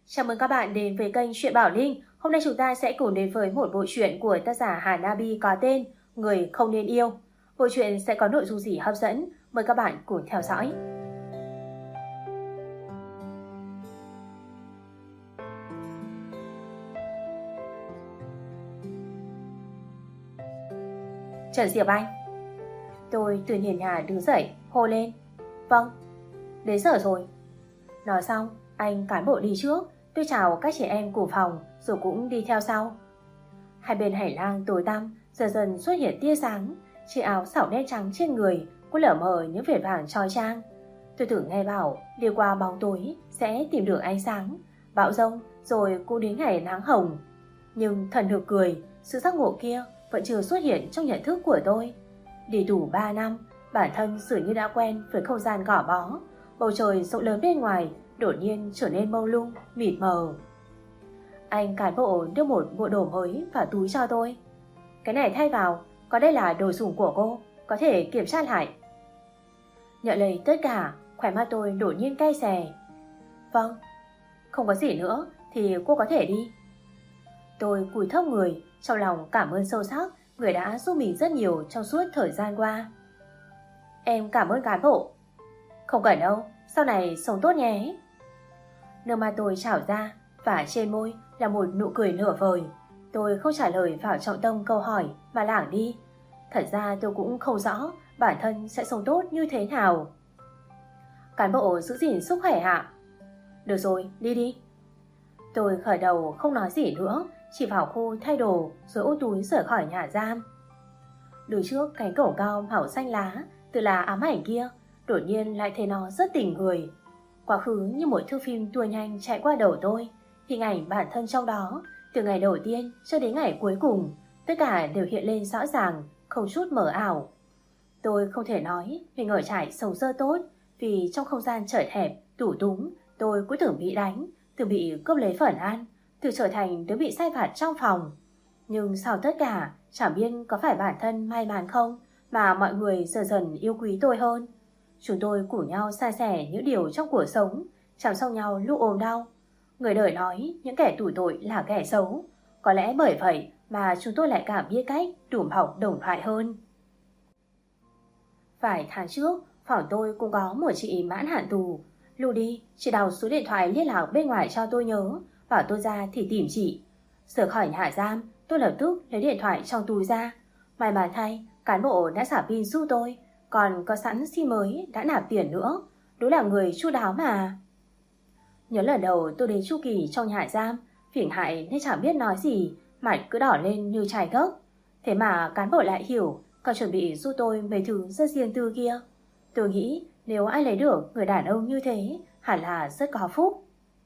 Chào mừng các bạn đến với kênh Truyện Bảo Linh. Hôm nay chúng ta sẽ cùng đến với một bộ truyện của tác giả Hanabi có tên Người Không Nên Yêu. Bộ truyện sẽ có nội dung gì hấp dẫn? Mời các bạn cùng theo dõi. Trần Diệp Anh. Tôi từ nền nhà đứng dậy, hô lên. Vâng, đến giờ rồi. Nói xong, anh cán bộ đi trước. Tôi chào các chị em của phòng rồi cũng đi theo sau. Hai bên hành lang tối tăm dần dần xuất hiện tia sáng. Chiếc áo xảo đen trắng trên người cũng lở mờ những vệt vàng chói chang. Tôi tưởng nghe bảo đi qua bóng tối sẽ tìm được ánh sáng, bão giông rồi cũng đến ngày nắng hồng. Nhưng thần được cười, sự giác ngộ kia vẫn chưa xuất hiện trong nhận thức của tôi. Đi tù 3 năm, bản thân dường như đã quen với không gian gò bó. Bầu trời rộng lớn bên ngoài đột nhiên trở nên mông lung, mịt mờ. Anh cán bộ đưa một bộ đồ mới vào túi cho tôi. Cái này thay vào, có đây là đồ dùng của cô, có thể kiểm tra lại. Nhận lấy tất cả, khóe mắt tôi đột nhiên cay xè. Vâng, không có gì nữa thì cô có thể đi. Tôi cúi thấp người, trong lòng cảm ơn sâu sắc người đã giúp mình rất nhiều trong suốt thời gian qua. Em cảm ơn cán bộ. Không cần đâu, sau này sống tốt nhé. Nước mắt tôi trào ra và trên môi là một nụ cười nửa vời. Tôi không trả lời vào trọng tâm câu hỏi mà lảng đi. Thật ra tôi cũng không rõ bản thân sẽ sống tốt như thế nào. Cán bộ giữ gìn sức khỏe ạ. Được rồi, đi đi. Tôi khởi đầu không nói gì nữa, chỉ vào khu thay đồ rồi ôm túi rời khỏi nhà giam. Đứng trước cánh cổng cao màu xanh lá tự là ám ảnh kia, đột nhiên lại thấy nó rất tình người. Quá khứ như một thước phim tua nhanh chạy qua đầu tôi, hình ảnh bản thân trong đó, từ ngày đầu tiên cho đến ngày cuối cùng, tất cả đều hiện lên rõ ràng, không chút mờ ảo. Tôi không thể nói mình ở trại sống dơ tốt, vì trong không gian chật hẹp, tủ túng, tôi cũng từng bị đánh, từng bị cướp lấy phần ăn, từ trở thành đứa bị sai vặt trong phòng. Nhưng sau tất cả, chẳng biết có phải bản thân may mắn không mà mọi người dần dần yêu quý tôi hơn. Chúng tôi cùng nhau san sẻ những điều trong cuộc sống, chăm sóc nhau lúc ốm đau. Người đời nói những kẻ tủi tội là kẻ xấu. Có lẽ bởi vậy mà chúng tôi lại cảm biết cách đùm bọc đồng thoại hơn. Vài tháng trước, phòng tôi cũng có một chị mãn hạn tù. Lúc đi, chị đào số điện thoại liên lạc bên ngoài cho tôi nhớ, bảo tôi ra thì tìm chị. Rời khỏi nhà giam, tôi lập tức lấy điện thoại trong túi ra. May mắn thay, cán bộ đã xả pin giúp tôi, còn có sẵn sim mới đã nạp tiền nữa. Đúng là người chu đáo mà. Nhớ lần đầu tôi đến Chu Kỳ trong nhà giam, phiền hại nên chẳng biết nói gì, mặt cứ đỏ lên như chai gốc. Thế mà cán bộ lại hiểu, còn chuẩn bị giúp tôi mấy thứ rất riêng tư kia. Tôi nghĩ nếu ai lấy được người đàn ông như thế, hẳn là rất có phúc.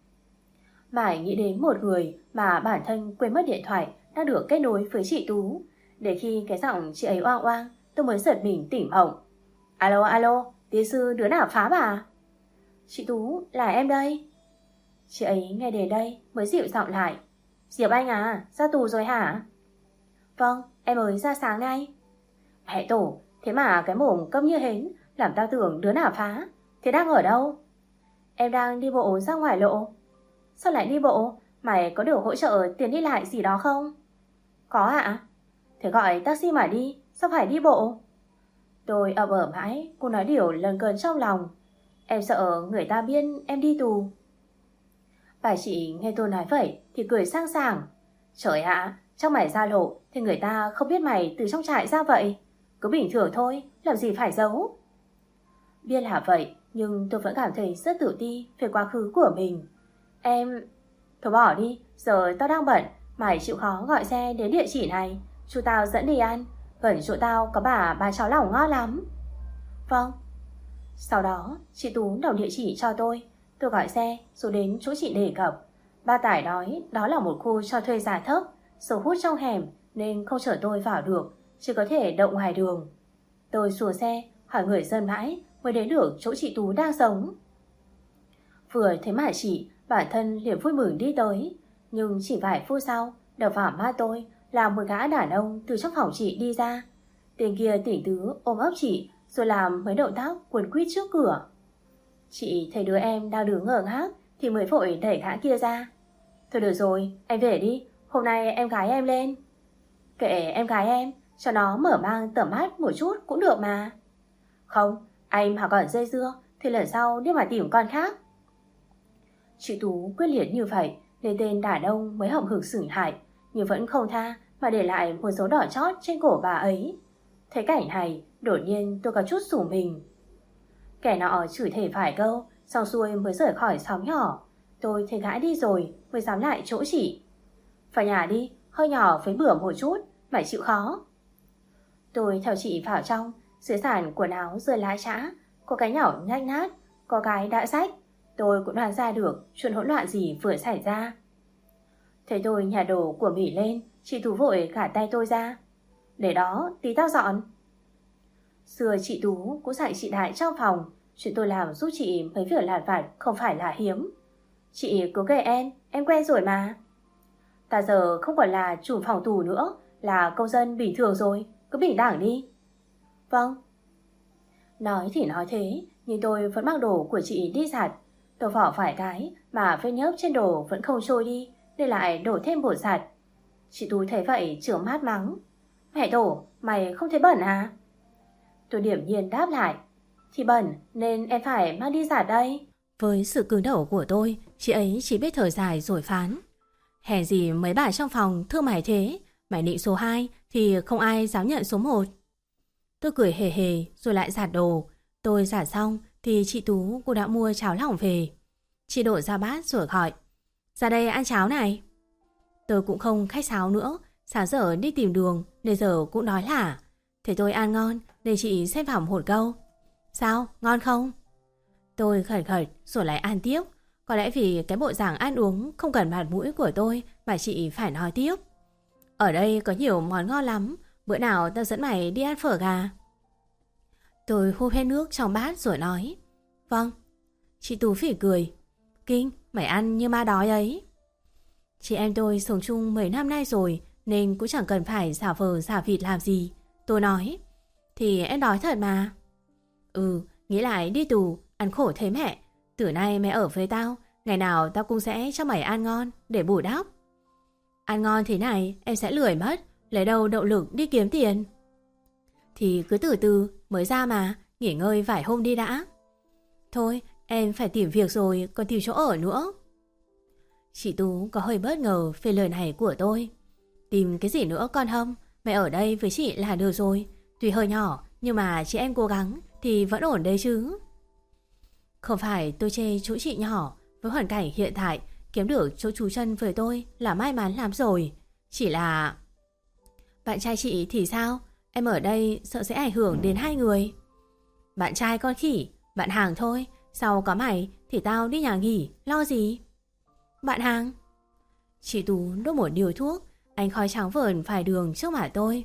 Mãi nghĩ đến một người mà bản thân quên mất điện thoại đang được kết nối với chị Tú. Để khi cái giọng chị ấy oang oang, tôi mới giật mình tỉnh mộng. Alo alo, tiến sư đứa nào phá bà? Chị Tú, là em đây. Chị ấy nghe đến đây mới dịu giọng lại. Diệp Anh à, ra tù rồi hả? Vâng, em mới ra sáng nay. Hệ tổ, thế mà cái mồm câm như hến, làm tao tưởng đứa nào phá. Thế đang ở đâu? Em đang đi bộ ra ngoài lộ. Sao lại đi bộ? Mày có được hỗ trợ tiền đi lại gì đó không? Có ạ. Thế gọi taxi mà đi, sao phải đi bộ? Tôi ậm ở mãi, cô nói điều lần cơn trong lòng. Em sợ người ta biết em đi tù. Bà chị nghe tôi nói vậy thì cười sang sảng. Trời ạ, trong mày ra lộ thì người ta không biết mày từ trong trại ra vậy. Cứ bình thường thôi, làm gì phải giấu. Biết là vậy, nhưng tôi vẫn cảm thấy rất tự ti về quá khứ của mình. Em... Thôi bỏ đi, giờ tao đang bận. Mày chịu khó gọi xe đến địa chỉ này, chú tao dẫn đi ăn. Gần chỗ tao có bà cháo lòng ngon lắm. Vâng. Sau đó chị Tú đọc địa chỉ cho tôi gọi xe rồi đến chỗ chị đề cập. Ba tải nói đó là một khu cho thuê giá thấp, số hút trong hẻm nên không chở tôi vào được, chỉ có thể đậu ngoài đường. Tôi xuống xe hỏi người dân mãi mới đến được chỗ chị Tú đang sống. Vừa thấy mặt chị, bản thân liền vui mừng đi tới. Nhưng chỉ vài phút sau, đập vào mắt tôi là một gã đàn ông từ trong phòng chị đi ra. Tên kia tỉnh tứ ôm ấp chị rồi làm mấy động tác quấn quýt trước cửa. Chị thấy đứa em đang đứng ngơ ngác thì mới vội đẩy gã kia ra. Thôi được rồi, em về đi, hôm nay em gái em lên. Kệ em gái em, cho nó mở mang tầm mắt một chút cũng được mà. Không, anh mà còn dây dưa thì lần sau đi mà tìm con khác. Chị Tú quyết liệt như vậy nên tên đàn ông mới hậm hực sửng hại, nhưng vẫn không tha mà để lại một dấu đỏ chót trên cổ bà ấy. Thấy cảnh này, đột nhiên tôi có chút rùng mình. Kẻ nọ chửi thề vài câu, xong xuôi mới rời khỏi xóm nhỏ. Tôi thấy gã đi rồi mới dám lại chỗ chị. Vào nhà đi, hơi nhỏ với bữa một chút, mày chịu khó. Tôi theo chị vào trong, dưới sàn quần áo rơi lá chã, có cái nhỏ nhách nát, có cái đã rách. Tôi cũng đoán ra được chuyện hỗn loạn gì vừa xảy ra. Thấy tôi nhả đồ của Mỹ lên, chị Tú vội gạt tay tôi ra. Để đó, tí tao dọn. Xưa chị Tú cũng dạy chị Đại trong phòng, chuyện tôi làm giúp chị mấy việc lặt vặt không phải là hiếm. Chị cứ kệ em quen rồi mà. Ta giờ không còn là chủ phòng tù nữa, là công dân bình thường rồi, cứ bình đẳng đi. Vâng. Nói thì nói thế, nhưng tôi vẫn mang đồ của chị đi giặt. Tôi vỏ vài cái mà vết nhớp trên đồ vẫn không trôi đi, nên lại đổ thêm bột giặt. Chị Tú thấy vậy trợn mắt mắng. Mẹ Tổ, mày không thấy bẩn à? Tôi điểm nhiên đáp lại. Thì bẩn nên em phải mang đi giặt đây. Với sự cứng đầu của tôi, chị ấy chỉ biết thở dài rồi phán. Hèn gì mấy bà trong phòng thương mày thế, mày định số 2 thì không ai dám nhận số 1. Tôi cười hề hề rồi lại giặt đồ. Tôi giặt xong thì chị Tú cô đã mua cháo lỏng về. Chị đổ ra bát rồi gọi. Ra đây ăn cháo này. Tôi cũng không khách sáo nữa, sáng giờ đi tìm đường nên giờ cũng đói lả. Thấy tôi ăn ngon nên chị xếp vào một câu. Sao, ngon không? Tôi gật gật rồi lại ăn tiếp. Có lẽ vì cái bộ dạng ăn uống không cần mặt mũi của tôi mà chị phải nói tiếp. Ở đây có nhiều món ngon lắm, bữa nào tao dẫn mày đi ăn phở gà. Tôi húp hết nước trong bát rồi nói. Vâng. Chị Tú phỉ cười. Kinh, mày ăn như ma đói ấy. Chị em tôi sống chung mấy năm nay rồi nên cũng chẳng cần phải giả vờ giả vịt làm gì. Tôi nói. Thì em đói thật mà. Nghĩ lại đi tù, ăn khổ thế mẹ. Từ nay mẹ ở với tao, ngày nào tao cũng sẽ cho mày ăn ngon để bù đắp. Ăn ngon thế này em sẽ lười mất, lấy đâu động lực đi kiếm tiền. Thì cứ từ từ mới ra mà, nghỉ ngơi vài hôm đi đã. Thôi em phải tìm việc rồi, còn tìm chỗ ở nữa. Chị Tú có hơi bất ngờ về lời này của tôi. Tìm cái gì nữa con Hâm, mẹ ở đây với chị là được rồi. Tuy hơi nhỏ nhưng mà chị em cố gắng thì vẫn ổn đấy chứ. Không phải tôi chê chỗ chị nhỏ, với hoàn cảnh hiện tại kiếm được chỗ trú chân với tôi là may mắn lắm rồi. Chỉ là... Bạn trai chị thì sao? Em ở đây sợ sẽ ảnh hưởng đến hai người. Bạn trai con khỉ, bạn hàng thôi. Sau có mày thì tao đi nhà nghỉ, lo gì? Bạn hàng? Chị Tú đốt một điều thuốc, ánh khói trắng vờn vài đường trước mặt tôi.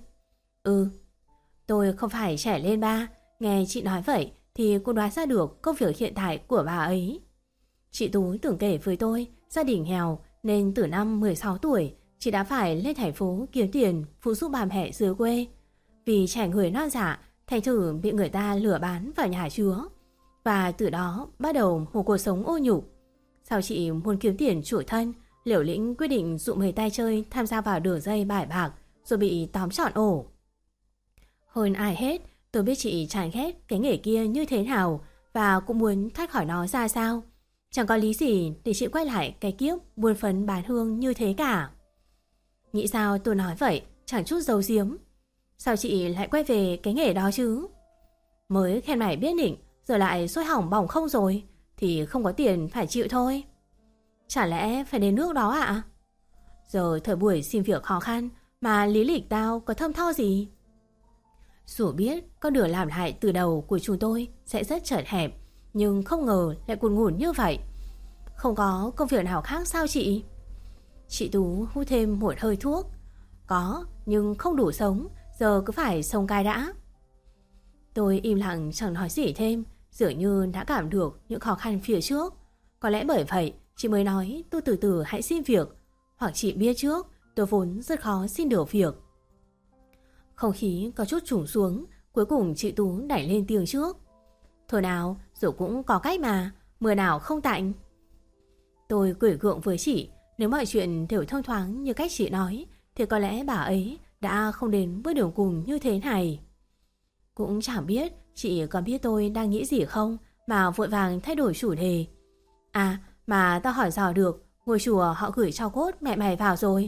Tôi không phải trẻ lên ba. Nghe chị nói vậy thì cô đoán ra được công việc hiện tại của bà ấy. Chị Tú từng kể với tôi gia đình nghèo nên từ năm 16 tuổi chị đã phải lên thành phố kiếm tiền phụ giúp bà mẹ dưới quê. Vì trẻ người non dạ, thành thử bị người ta lừa bán vào nhà chứa. Và từ đó bắt đầu một cuộc sống ô nhục. Sau chị muốn kiếm tiền chuộc thân, liều lĩnh quyết định dụ mấy tay chơi tham gia vào đường dây bài bạc rồi bị tóm trọn ổ. Hơn ai hết, tôi biết chị chán ghét cái nghề kia như thế nào và cũng muốn thoát khỏi nó ra sao. Chẳng có lý gì để chị quay lại cái kiếp buôn phấn bán hương như thế cả. Nghĩ sao tôi nói vậy, chẳng chút giấu giếm. Sao chị lại quay về cái nghề đó chứ? Mới khen mày biết định, giờ lại sôi hỏng bỏng không rồi, thì không có tiền phải chịu thôi. Chả lẽ phải đến nước đó ạ? Giờ thời buổi xin việc khó khăn mà lý lịch tao có thâm tho gì? Dù biết con đường làm lại từ đầu của chúng tôi sẽ rất chật hẹp, nhưng không ngờ lại cuồn ngủn như vậy. Không có công việc nào khác sao chị? Chị Tú hút thêm một hơi thuốc. Có, nhưng không đủ sống, giờ cứ phải sống cai đã. Tôi im lặng chẳng nói gì thêm, dường như đã cảm được những khó khăn phía trước. Có lẽ bởi vậy chị mới nói tôi từ từ hãy xin việc. Hoặc chị biết trước tôi vốn rất khó xin được việc. Không khí có chút trùng xuống, cuối cùng chị Tú đẩy lên tiếng trước. Thôi nào, rồi cũng có cách mà, mưa nào không tạnh. Tôi cười gượng với chị, nếu mọi chuyện đều thông thoáng như cách chị nói thì có lẽ bà ấy đã không đến bước đường cùng như thế này. Cũng chẳng biết chị có biết tôi đang nghĩ gì không mà vội vàng thay đổi chủ đề. À, mà tao hỏi dò được, ngôi chùa họ gửi tro cốt mẹ mày vào rồi.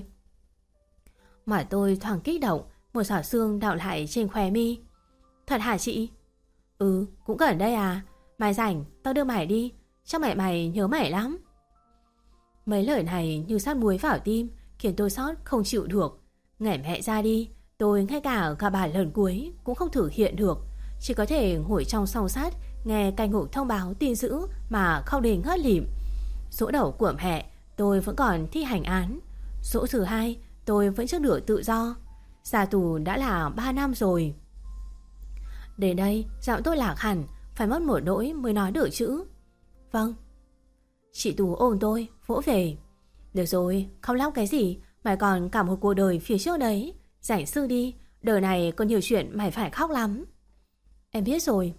Mà tôi thoáng kích động, một giọt sương đọng lại trên khóe mi. Thật hả chị? Ừ, cũng gần đây à. Mày rảnh, tao đưa mày đi, chắc mẹ mày nhớ mày lắm. Mấy lời này như sát muối vào tim, khiến tôi xót không chịu được. Nghẻ mẹ ra đi, tôi ngay cả bài lần cuối cũng không thực hiện được. Chỉ có thể ngồi trong song sát, nghe cai ngục thông báo tin dữ mà khóc đến ngất lịm. Dỗ đầu của mẹ, tôi vẫn còn thi hành án. Dỗ thứ hai, tôi vẫn chưa được tự do. Ra tù đã là 3 năm rồi. Đến đây, giọng tôi lạc hẳn, phải mất một nỗi mới nói được chữ. Vâng. Chị Tú ôm tôi, vỗ về. Được rồi, không lóc cái gì, mày còn cả một cuộc đời phía trước đấy. Rảnh sư đi, đời này có nhiều chuyện mày phải khóc lắm. Em biết rồi.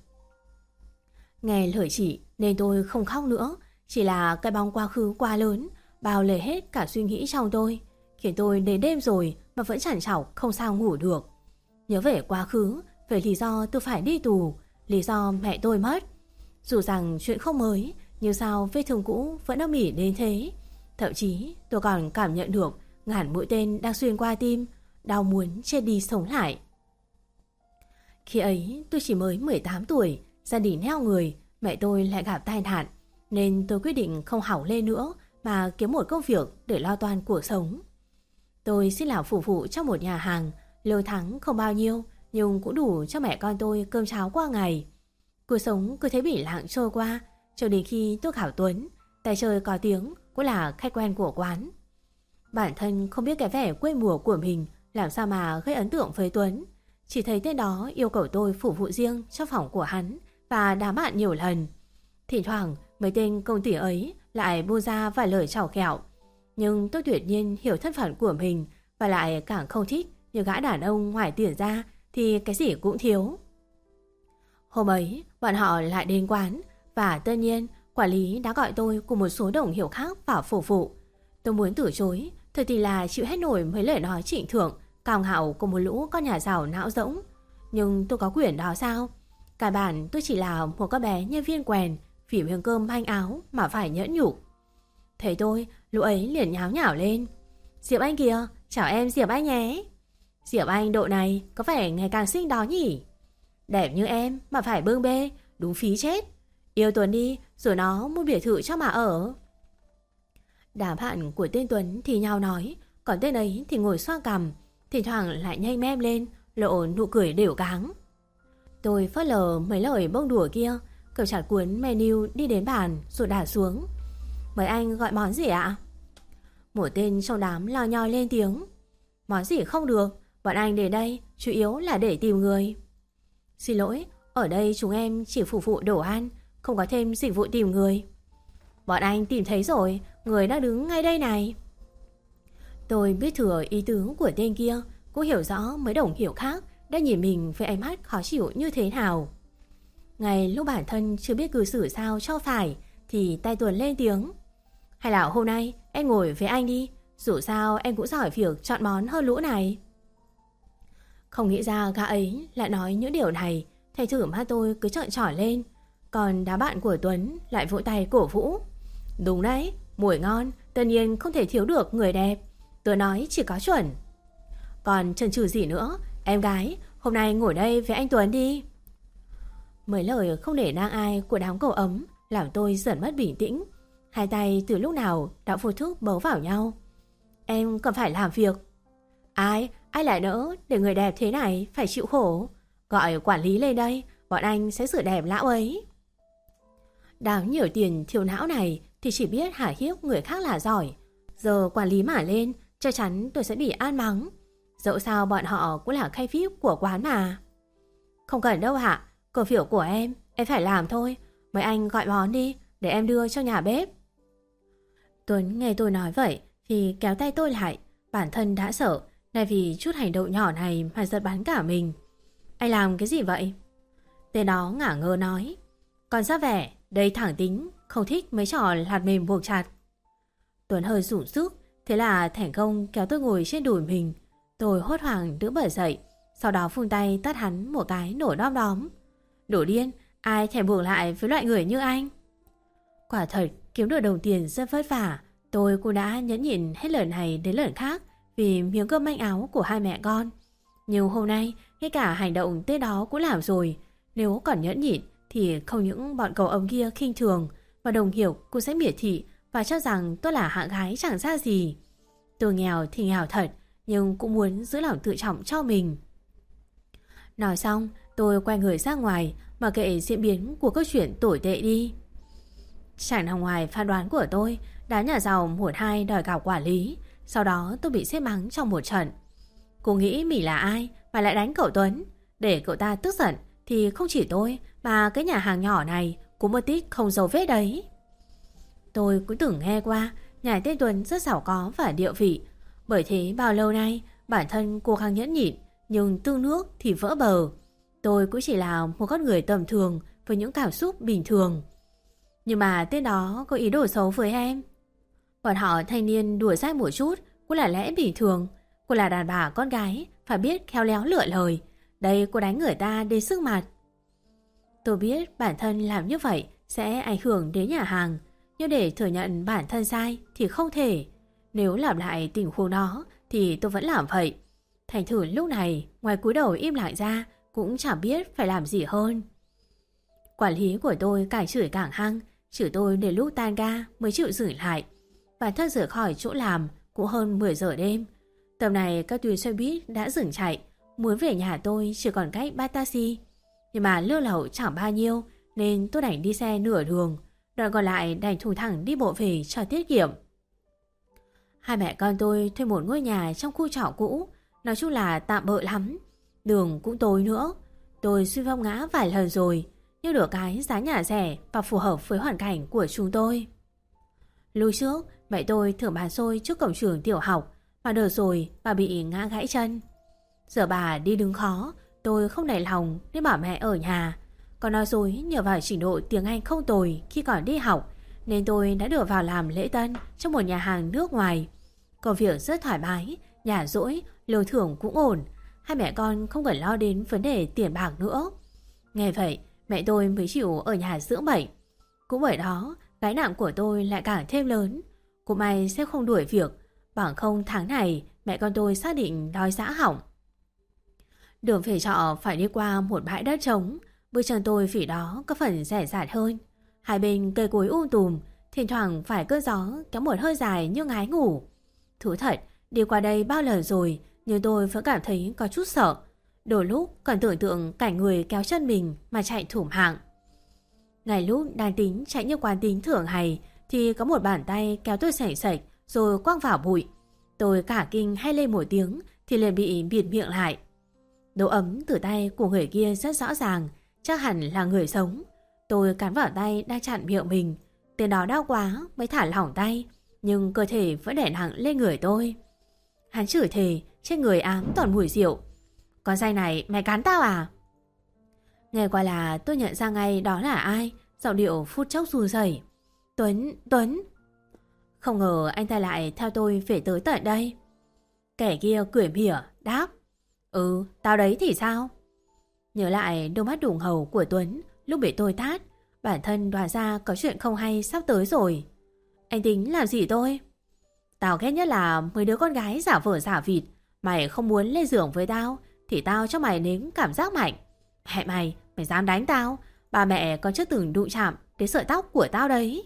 Nghe lời chị nên tôi không khóc nữa. Chỉ là cái bóng quá khứ quá lớn, bao lấy hết cả suy nghĩ trong tôi, khiến tôi đến đêm rồi mà vẫn chẳng chọc không sao ngủ được. Nhớ về quá khứ, về lý do tôi phải đi tù, lý do mẹ tôi mất. Dù rằng chuyện không mới, nhưng sao vết thương cũ vẫn âm ỉ đến thế. Thậm chí tôi còn cảm nhận được ngàn mũi tên đang xuyên qua tim, đau muốn chết đi sống lại. Khi ấy tôi chỉ mới 18 tuổi, gia đình neo người, mẹ tôi lại gặp tai nạn, nên tôi quyết định không hỏng lên nữa mà kiếm một công việc để lo toan cuộc sống. Tôi xin làm phục vụ trong một nhà hàng, lương tháng không bao nhiêu nhưng cũng đủ cho mẹ con tôi cơm cháo qua ngày. Cuộc sống cứ thế bị lặng trôi qua, cho đến khi tôi gặp Tuấn, tay chơi có tiếng, cũng là khách quen của quán. Bản thân không biết cái vẻ quê mùa của mình làm sao mà gây ấn tượng với Tuấn. Chỉ thấy tên đó yêu cầu tôi phục vụ riêng cho phòng của hắn và đá bạn nhiều lần. Thỉnh thoảng mấy tên công tử ấy lại buông ra vài lời chào kẹo. Nhưng tôi tuyệt nhiên hiểu thân phận của mình và lại càng không thích như gã đàn ông ngoài tiền ra thì cái gì cũng thiếu. Hôm ấy bọn họ lại đến quán và tất nhiên quản lý đã gọi tôi cùng một số đồng nghiệp khác vào phục vụ. Tôi muốn từ chối, thật thì là chịu hết nổi mấy lời nói trịnh thượng cao ngạo của một lũ con nhà giàu não rỗng. Nhưng tôi có quyền đó sao? Cả bản tôi chỉ là một con bé nhân viên quèn vì miếng cơm manh áo mà phải nhẫn nhục. Thấy tôi, lũ ấy liền nháo nhảo lên. Diệp Anh kìa, chào em Diệp Anh nhé. Diệp Anh độ này có vẻ ngày càng xinh đó nhỉ? Đẹp như em mà phải bưng bê, đúng phí chết. Yêu Tuấn đi, rồi nó mua biệt thự cho mà ở. Đám bạn của tên Tuấn thì nhau nói, còn tên ấy thì ngồi xoa cằm, thỉnh thoảng lại nhây mem lên, lộ nụ cười đều cáng. Tôi phớt lờ mấy lời bông đùa kia, cầm chặt cuốn menu đi đến bàn rồi đặt xuống. Mấy anh gọi món gì ạ? Một tên trong đám lo nhoi lên tiếng. Món gì không được, bọn anh đến đây chủ yếu là để tìm người. Xin lỗi, ở đây chúng em chỉ phục vụ đồ ăn, không có thêm dịch vụ tìm người. Bọn anh tìm thấy rồi, người đang đứng ngay đây này. Tôi biết thừa ý tứ của tên kia, cũng hiểu rõ mấy đồng hiểu khác đã nhìn mình với ánh mắt khó chịu như thế nào. Ngay lúc bản thân chưa biết cư xử sao cho phải thì tay Tuấn lên tiếng. Hay là hôm nay em ngồi với anh đi, dù sao em cũng giỏi việc chọn món hơn lũ này. Không nghĩ ra gã ấy lại nói những điều này, thầy thử mắt tôi cứ trợn tròn lên. Còn đám bạn của Tuấn lại vỗ tay cổ vũ. Đúng đấy, mùi ngon tất nhiên không thể thiếu được người đẹp. Tôi nói chỉ có chuẩn. Còn chần chừ gì nữa, em gái, hôm nay ngồi đây với anh Tuấn đi. Mấy lời không để nang ai của đám cổ ấm làm tôi dần mất bình tĩnh. Hai tay từ lúc nào đã vô thức bấu vào nhau. Em còn phải làm việc. Ai lại nỡ để người đẹp thế này phải chịu khổ. Gọi quản lý lên đây, bọn anh sẽ sửa đẹp lão ấy. Đám nhiều tiền thiếu não này thì chỉ biết hả hiếp người khác là giỏi. Giờ quản lý mà lên, chắc chắn tôi sẽ bị an mắng. Dẫu sao bọn họ cũng là khách VIP của quán mà. Không cần đâu hả, công việc của em phải làm thôi. Mấy anh gọi món đi, để em đưa cho nhà bếp. Tuấn nghe tôi nói vậy thì kéo tay tôi lại. Bản thân đã sợ, nay vì chút hành động nhỏ này mà giật bắn cả mình. Anh làm cái gì vậy? Tên đó ngả ngơ nói. Còn ra vẻ, đây thẳng tính, không thích mấy trò lạt mềm buộc chặt. Tuấn hơi rủ sức, thế là thành công kéo tôi ngồi trên đùi mình. Tôi hốt hoảng đứng bật dậy, sau đó phun tay tát hắn một cái nổ đom đóm. Đồ điên, ai thèm buộc lại với loại người như anh. Quả thật, kiếm được đồng tiền rất vất vả. Tôi cũng đã nhẫn nhịn hết lần này đến lần khác vì miếng cơm manh áo của hai mẹ con. Nhưng hôm nay, ngay cả hành động Tết đó cũng làm rồi. Nếu còn nhẫn nhịn thì không những bọn cầu ông kia khinh thường, và đồng hiểu cũng sẽ miệt thị và cho rằng tôi là hạng gái chẳng ra gì. Tôi nghèo thì nghèo thật, nhưng cũng muốn giữ lòng tự trọng cho mình. Nói xong, tôi quay người ra ngoài mà kệ diễn biến của câu chuyện tồi tệ đi. Chẳng nằm ngoài phán đoán của tôi, đám nhà giàu 1-2 đòi gặp quản lý. Sau đó tôi bị sếp mắng trong một trận. Cô nghĩ mình là ai mà lại đánh cậu Tuấn? Để cậu ta tức giận thì không chỉ tôi mà cái nhà hàng nhỏ này cũng một tít không dấu vết đấy. Tôi cũng từng nghe qua nhà tên Tuấn rất giàu có và địa vị. Bởi thế bao lâu nay bản thân cố gắng nhẫn nhịn, nhưng tương nước thì vỡ bờ. Tôi cũng chỉ là một con người tầm thường với những cảm xúc bình thường. Nhưng mà tên đó có ý đồ xấu với em. Bọn họ thanh niên đùa dai một chút cũng là lẽ bình thường. Cô là đàn bà con gái, phải biết khéo léo lựa lời. Đây cô đánh người ta đến sức mặt. Tôi biết bản thân làm như vậy sẽ ảnh hưởng đến nhà hàng, nhưng để thừa nhận bản thân sai thì không thể. Nếu làm lại tình huống đó thì tôi vẫn làm vậy. Thành thử lúc này ngoài cúi đầu im lặng ra cũng chẳng biết phải làm gì hơn. Quản lý của tôi càng chửi càng hăng, chửi tôi đến lúc tan ca mới chịu dừng lại. Bản thân rời khỏi chỗ làm cũng hơn 10 giờ đêm. Tầm này các tuyến xe buýt đã dừng chạy, muốn về nhà tôi chỉ còn cách 3 taxi. Nhưng mà lương lậu chẳng bao nhiêu nên tôi đành đi xe nửa đường, đoạn còn lại đành thùng thẳng đi bộ về cho tiết kiệm. Hai mẹ con tôi thuê một ngôi nhà trong khu trọ cũ, nói chung là tạm bợ lắm. Đường cũng tối nữa. Tôi suy vong ngã vài lần rồi, nhưng được cái giá nhà rẻ và phù hợp với hoàn cảnh của chúng tôi. Lúc trước, mẹ tôi thường bán xôi trước cổng trường tiểu học, mà đợt rồi bà bị ngã gãy chân. Giờ bà đi đứng khó, tôi không nảy lòng nên bảo mẹ ở nhà. Còn nói dối nhờ vào trình độ tiếng Anh không tồi khi còn đi học, nên tôi đã được vào làm lễ tân trong một nhà hàng nước ngoài. Công việc rất thoải mái, nhàn rỗi, lương thưởng cũng ổn. Hai mẹ con không cần lo đến vấn đề tiền bạc nữa. Nghe vậy, mẹ tôi mới chịu ở nhà dưỡng bệnh. Cũng bởi đó, gánh nặng của tôi lại càng thêm lớn. Cũng may sếp không đuổi việc, bằng không tháng này mẹ con tôi xác định đói dã hỏng. Đường về trọ phải đi qua một bãi đất trống, bước chân tôi vì đó có phần rẻ rạt hơn. Hai bên cây cối tùm, thỉnh thoảng phải cơn gió kéo một hơi dài như ngái ngủ. Thú thật, đi qua đây bao lần rồi nhưng tôi vẫn cảm thấy có chút sợ. Đôi lúc còn tưởng tượng cảnh người kéo chân mình mà chạy thủng hạng. Ngay lúc đang tính chạy như quán tính thường ngày thì có một bàn tay kéo tôi sảy sạch rồi quăng vào bụi. Tôi cả kinh hay lên một tiếng thì liền bị bịt miệng lại. Độ ấm từ tay của người kia rất rõ ràng, chắc hẳn là người sống. Tôi cắn vào tay đang chặn miệng mình. Tên đó đau quá mới thả lỏng tay, nhưng cơ thể vẫn đè nặng lên người tôi. Hắn chửi thề, trên người ám toàn mùi rượu. Con danh này mày cắn tao à? Nghe qua là tôi nhận ra ngay đó là ai, giọng điệu phút chốc run rẩy. Tuấn. Không ngờ anh ta lại theo tôi về tới tận đây. Kẻ kia cười mỉa, đáp. Tao đấy thì sao? Nhớ lại đôi mắt đùng hầu của Tuấn lúc bị tôi tát, bản thân đoán ra có chuyện không hay sắp tới rồi. Anh tính làm gì tôi? Tao ghét nhất là mấy đứa con gái giả vờ giả vịt. Mày không muốn lên giường với tao thì tao cho mày nếm cảm giác mạnh. Hẹ mày dám đánh tao, ba mẹ còn chưa từng đụng chạm đến sợi tóc của tao đấy.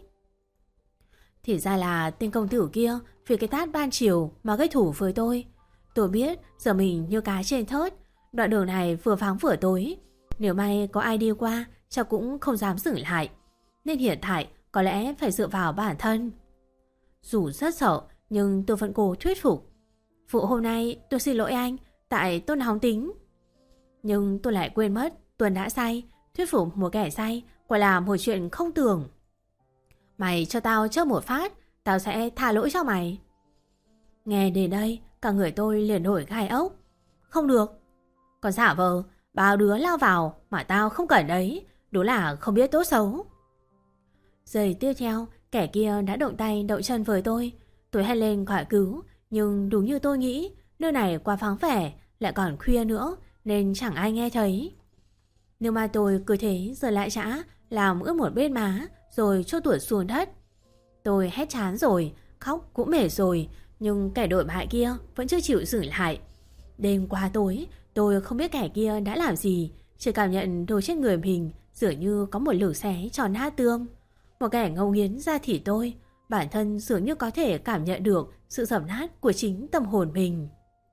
Thì ra là tên công tử kia vì cái tát ban chiều mà gây thủ với tôi. Tôi biết giờ mình như cá trên thớt. Đoạn đường này vừa vắng vừa tối, nếu may có ai đi qua chắc cũng không dám dừng lại. Nên hiện tại có lẽ phải dựa vào bản thân. Dù rất sợ nhưng tôi vẫn cố thuyết phục. Vụ hôm nay tôi xin lỗi anh, tại tôi nóng tính. Nhưng tôi lại quên mất Tuấn đã say. Thuyết phục một kẻ say quả là một chuyện không tưởng. Mày cho tao chớp một phát, tao sẽ tha lỗi cho mày. Nghe đến đây cả người tôi liền nổi gai ốc. Không được. Còn giả vờ bao đứa lao vào mà tao không cần đấy, đúng là không biết tốt xấu. Giây tiếp theo kẻ kia đã động tay động chân với tôi. Tôi hét lên gọi cứu, nhưng đúng như tôi nghĩ, nơi này quá vắng vẻ, lại còn khuya nữa, nên chẳng ai nghe thấy. Nhưng mà tôi cứ thế giờ lại chã, làm ướt một bên má, rồi trôi tuột xuống đất. Tôi hét chán rồi, khóc cũng mệt rồi, nhưng kẻ đội bại kia vẫn chưa chịu dừng lại. Đêm qua tối, tôi không biết kẻ kia đã làm gì, chỉ cảm nhận đôi trên người mình dường như có một lửa xé tròn nát tương. Một kẻ ngấu nghiến da thịt tôi, bản thân dường như có thể cảm nhận được sự dập nát của chính tâm hồn mình.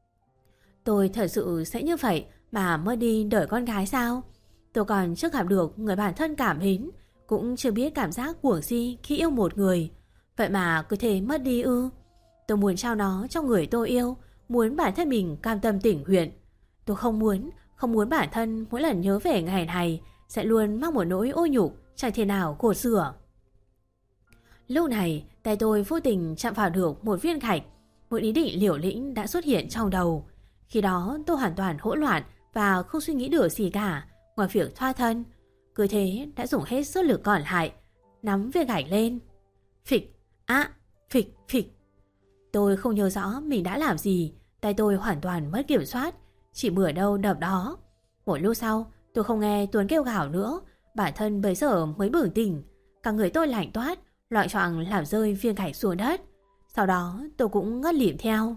Tôi thật sự sẽ như vậy mà mất đi đời con gái sao? Tôi còn chưa gặp được người bản thân cảm mến, cũng chưa biết cảm giác cuồng si khi yêu một người. Vậy mà cứ thế mất đi ư? Tôi muốn trao nó cho người tôi yêu, muốn bản thân mình cam tâm tình nguyện. Tôi không muốn bản thân mỗi lần nhớ về ngày này sẽ luôn mắc một nỗi ô nhục chẳng thể nào cột sửa. Lúc này, tay tôi vô tình chạm vào được một viên gạch, một ý định liều lĩnh đã xuất hiện trong đầu. Khi đó tôi hoàn toàn hỗn loạn và không suy nghĩ được gì cả ngoài việc thoát thân. Cứ thế đã dùng hết sức lực còn lại, nắm viên gạch lên. Phịch, phịch, phịch. Tôi không nhớ rõ mình đã làm gì, tay tôi hoàn toàn mất kiểm soát, chỉ bừa đâu đập đó. Một lúc sau, tôi không nghe Tuấn kêu gào nữa, bản thân bấy giờ mới bừng tỉnh. Cả người tôi lạnh toát, loạng choạng làm rơi viên gạch xuống đất. Sau đó tôi cũng ngất lịm theo.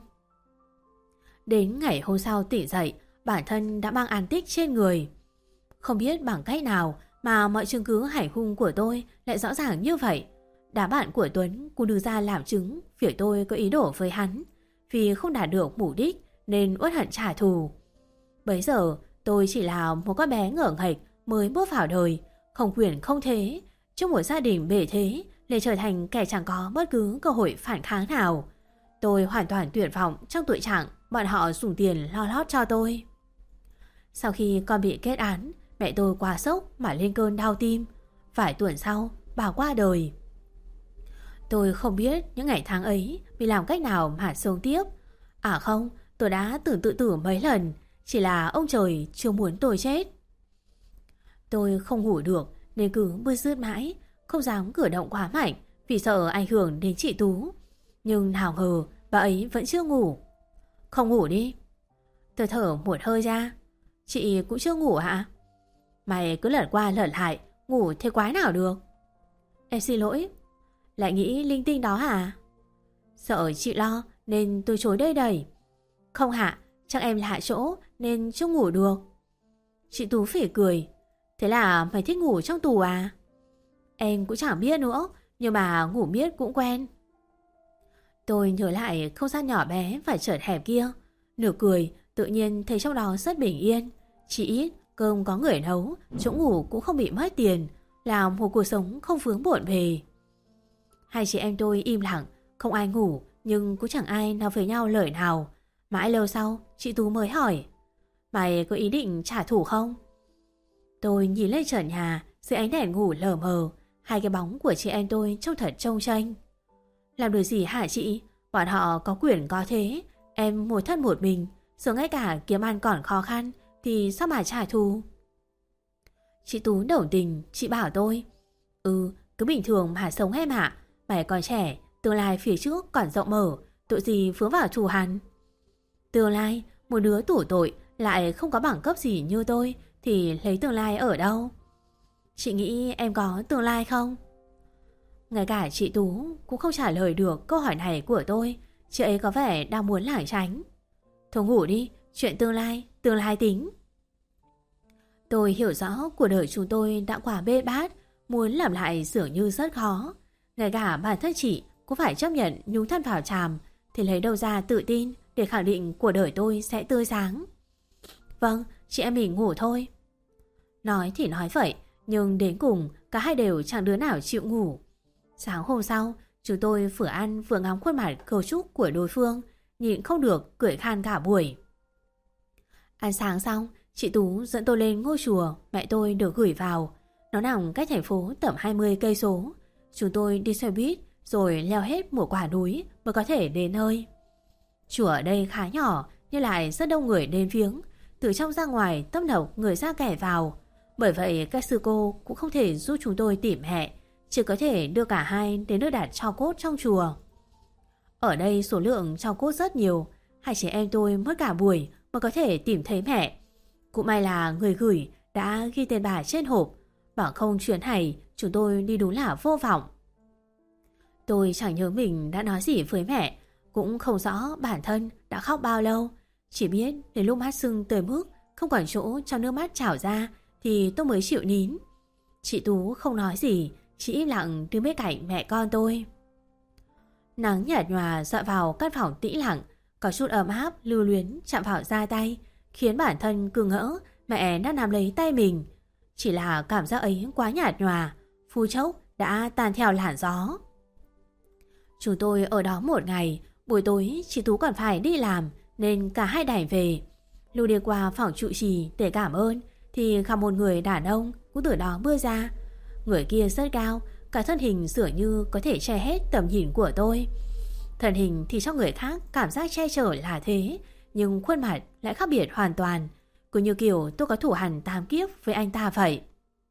Đến ngày hôm sau tỉnh dậy, bản thân đã mang án tích trên người. Không biết bằng cách nào mà mọi chứng cứ hành hung của tôi lại rõ ràng như vậy. Đám bạn của Tuấn cũng đưa ra làm chứng việc tôi có ý đồ với hắn. Vì không đạt được mục đích nên uất hận trả thù. Bấy giờ tôi chỉ là một con bé ngở nghệch mới bước vào đời, không quyền không thế, trong một gia đình bề thế để trở thành kẻ chẳng có bất cứ cơ hội phản kháng nào. Tôi hoàn toàn tuyệt vọng trong tội trạng bọn họ dùng tiền lo lót cho tôi. Sau khi con bị kết án, mẹ tôi quá sốc mà lên cơn đau tim. Vài tuần sau, bà qua đời. Tôi không biết những ngày tháng ấy vì làm cách nào mà sống tiếp. À không, tôi đã tưởng tự tử mấy lần, chỉ là ông trời chưa muốn tôi chết. Tôi không ngủ được nên cứ bứt rứt mãi, không dám cử động quá mạnh vì sợ ảnh hưởng đến chị Tú. Nhưng nào ngờ bà ấy vẫn chưa ngủ. Không ngủ đi. Tôi thở một hơi ra. Chị cũng chưa ngủ hả? Mày cứ lật qua lật lại, ngủ thế quái nào được. Em xin lỗi. Lại nghĩ linh tinh đó hả? Sợ chị lo nên tôi chối đây đầy. Không hả, chắc em lạ chỗ nên chưa ngủ được. Chị Tú phỉ cười. Thế là mày thích ngủ trong tù à? Em cũng chẳng biết nữa, nhưng mà ngủ miết cũng quen. Tôi nhớ lại không gian nhỏ bé và chật hẹp kia, nửa cười tự nhiên thấy trong đó rất bình yên. Chỉ ít cơm có người nấu, chỗ ngủ cũng không bị mất tiền, là một cuộc sống không vướng bộn bề. Hai chị em tôi im lặng, không ai ngủ nhưng cũng chẳng ai nói với nhau lời nào. Mãi lâu sau chị Tú mới hỏi: Mày có ý định trả thù không? Tôi nhìn lên trần nhà, dưới ánh đèn ngủ lờ mờ, hai cái bóng của chị em tôi trông thật trông chênh. Làm được gì hả chị? Bọn họ có quyền có thế, em một thân một mình, giờ ngay cả kiếm ăn còn khó khăn thì sao mà trả thù? Chị Tú đồng tình, chị bảo tôi: cứ bình thường mà sống em ạ. Mày còn trẻ, tương lai phía trước còn rộng mở, tội gì vướng vào thù hằn. Tương lai, một đứa tủ tội lại không có bằng cấp gì như tôi thì lấy tương lai ở đâu? Chị nghĩ em có tương lai không? Ngay cả chị Tú cũng không trả lời được câu hỏi này của tôi. Chị ấy có vẻ đang muốn lảng tránh. Thôi ngủ đi, chuyện tương lai tính. Tôi hiểu rõ cuộc đời chúng tôi đã quá bê bát, muốn làm lại dường như rất khó. Ngay cả bản thân chị cũng phải chấp nhận nhúng thân vào tràm, thì lấy đâu ra tự tin để khẳng định cuộc đời tôi sẽ tươi sáng. Vâng, chị em mình ngủ thôi. Nói thì nói vậy, nhưng đến cùng cả hai đều chẳng đứa nào chịu ngủ. Sáng hôm sau, chúng tôi vừa ăn vừa ngắm khuôn mặt cấu trúc của đối phương, nhịn không được cười khan cả buổi. Ăn sáng xong, chị Tú dẫn tôi lên ngôi chùa mẹ tôi được gửi vào. Nó nằm cách thành phố tầm 20 cây số. Chúng tôi đi xe buýt rồi leo hết một quả núi mới có thể đến nơi. Chùa ở đây khá nhỏ nhưng lại rất đông người đến viếng, từ trong ra ngoài tấp nập người ra kẻ vào. Bởi vậy các sư cô cũng không thể giúp chúng tôi tìm mẹ, chỉ có thể đưa cả hai đến nơi đặt tro cốt trong chùa. Ở đây số lượng tro cốt rất nhiều, hai chị em tôi mất cả buổi mới có thể tìm thấy mẹ. Cũng may là người gửi đã ghi tên bà trên hộp, bảo không chuyến này chúng tôi đi đúng là vô vọng. Tôi chẳng nhớ mình đã nói gì với mẹ, cũng không rõ bản thân đã khóc bao lâu. Chỉ biết đến lúc mắt sưng tới mức không còn chỗ cho nước mắt trào ra thì tôi mới chịu nín. Chị Tú không nói gì, chỉ im lặng đứng bên cạnh mẹ con tôi. Nắng nhạt nhòa dọi vào căn phòng tĩnh lặng, có chút ấm áp lưu luyến chạm vào da tay, khiến bản thân cứ ngỡ mẹ đã nắm lấy tay mình. Chỉ là cảm giác ấy quá nhạt nhòa, phút chốc đã tan theo làn gió. Chúng tôi ở đó một ngày, buổi tối chị Tú còn phải đi làm nên cả hai đành về. Lúc đi qua phòng trụ trì để cảm ơn thì gặp một người đàn ông cũng từ đó bước ra. Người kia rất cao, cả thân hình dường như có thể che hết tầm nhìn của tôi. Thân hình thì cho người khác cảm giác che chở là thế, nhưng khuôn mặt lại khác biệt hoàn toàn, cứ như kiểu tôi có thủ hằn 8 kiếp với anh ta vậy.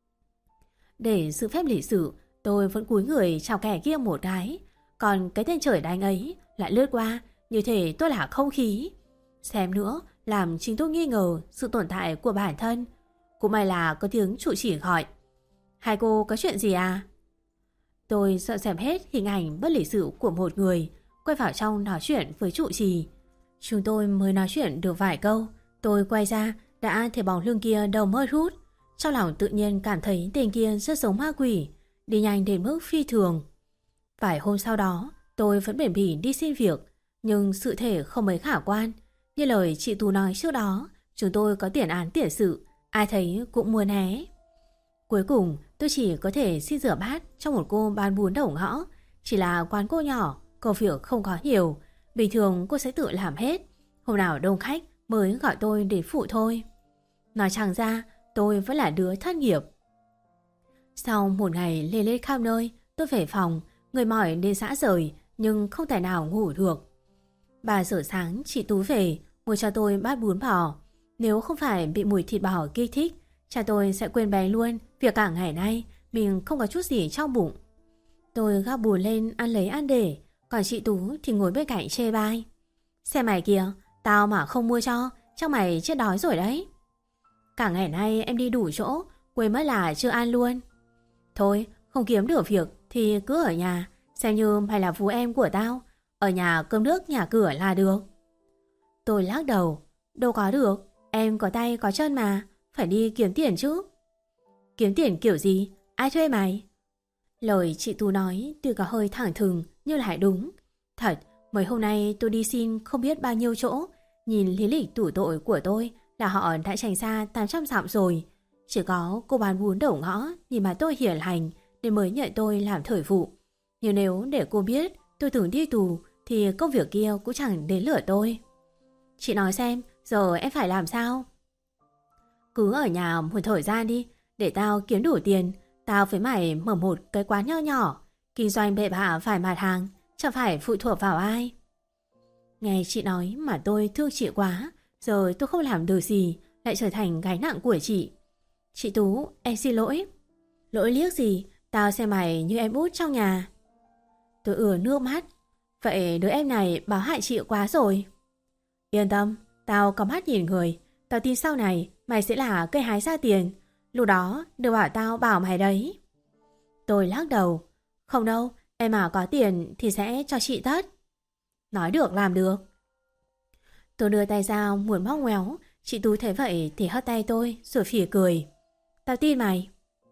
Để giữ phép lịch sự, tôi vẫn cúi người chào kẻ kia một cái, còn cái tên trời đánh ấy lại lướt qua như thể tôi là không khí. Xem nữa làm chính tôi nghi ngờ sự tồn tại của bản thân. Cũng may là có tiếng trụ chỉ gọi: "Hai cô có chuyện gì à?" Tôi sợ xem hết hình ảnh bất lịch sự của một người, quay vào trong nói chuyện với trụ trì. Chúng tôi mới nói chuyện được vài câu, tôi quay ra đã thấy bóng lưng kia đầu mất hút. Trong lòng tự nhiên cảm thấy tên kia rất giống ma quỷ, đi nhanh đến mức phi thường. Vài hôm sau đó, tôi vẫn bền bỉ đi xin việc, nhưng sự thể không mấy khả quan. Như lời chị Tú nói trước đó, chúng tôi có tiền án tiền sự, ai thấy cũng muốn né. Cuối cùng, tôi chỉ có thể xin rửa bát cho một cô bán bún đầu ngõ. Chỉ là quán cô nhỏ, công việc không có nhiều, bình thường cô sẽ tự làm hết. Hôm nào đông khách mới gọi tôi để phụ thôi. Nói chẳng ra, tôi vẫn là đứa thất nghiệp. Sau một ngày lê lết khắp nơi, tôi về phòng, người mỏi đến rã rời nhưng không thể nào ngủ được. 3 giờ sáng chị Tú về, mua cho tôi bát bún bò. Nếu không phải bị mùi thịt bò kích thích, cha tôi sẽ quên bé luôn việc cả ngày nay mình không có chút gì trong bụng. Tôi gắp bún lên ăn lấy ăn để, còn chị Tú thì ngồi bên cạnh chê bai: "Xem mày kìa, tao mà không mua cho, chắc mày chết đói rồi đấy. Cả ngày nay em đi đủ chỗ, quên mất là chưa ăn luôn. Thôi, không kiếm được việc thì cứ ở nhà, xem như mày là phú em của tao, ở nhà cơm nước nhà cửa là được." Tôi lắc đầu: "Đâu có được, em có tay có chân mà, phải đi kiếm tiền chứ." "Kiếm tiền kiểu gì? Ai thuê mày?" Lời chị Tú nói tuy có hơi thẳng thừng nhưng lại đúng. Thật, mấy hôm nay tôi đi xin không biết bao nhiêu chỗ, nhìn lý lịch tủ tội của tôi là họ đã tránh xa 800 dặm rồi. Chỉ có cô bán bún đầu ngõ nhìn mà tôi hiền lành nên mới nhận tôi làm thời vụ. Nhưng nếu để cô biết tôi từng đi tù thì công việc kia cũng chẳng đến lửa tôi. "Chị nói xem, giờ em phải làm sao?" "Cứ ở nhà một thời gian đi, để tao kiếm đủ tiền. Tao với mày mở một cái quán nho nhỏ, kinh doanh bậy bạ vài mặt hàng, chẳng phải phụ thuộc vào ai." Nghe chị nói mà tôi thương chị quá, giờ tôi không làm được gì lại trở thành gánh nặng của chị. "Chị Tú, em xin lỗi." "Lỗi liếc gì, tao xem mày như em út trong nhà." Tôi ứa nước mắt. Vậy đứa em này báo hại chị quá rồi. "Yên tâm, tao có mắt nhìn người, tao tin sau này mày sẽ là cây hái ra tiền. Lúc đó đừng bảo tao bảo mày đấy." Tôi lắc đầu: "Không đâu, em mà có tiền thì sẽ cho chị tất." Nói được làm được. Tôi đưa tay ra muốn móc ngoéo, chị Tú thấy vậy thì hất tay tôi rồi phỉ cười: "Tao tin mày."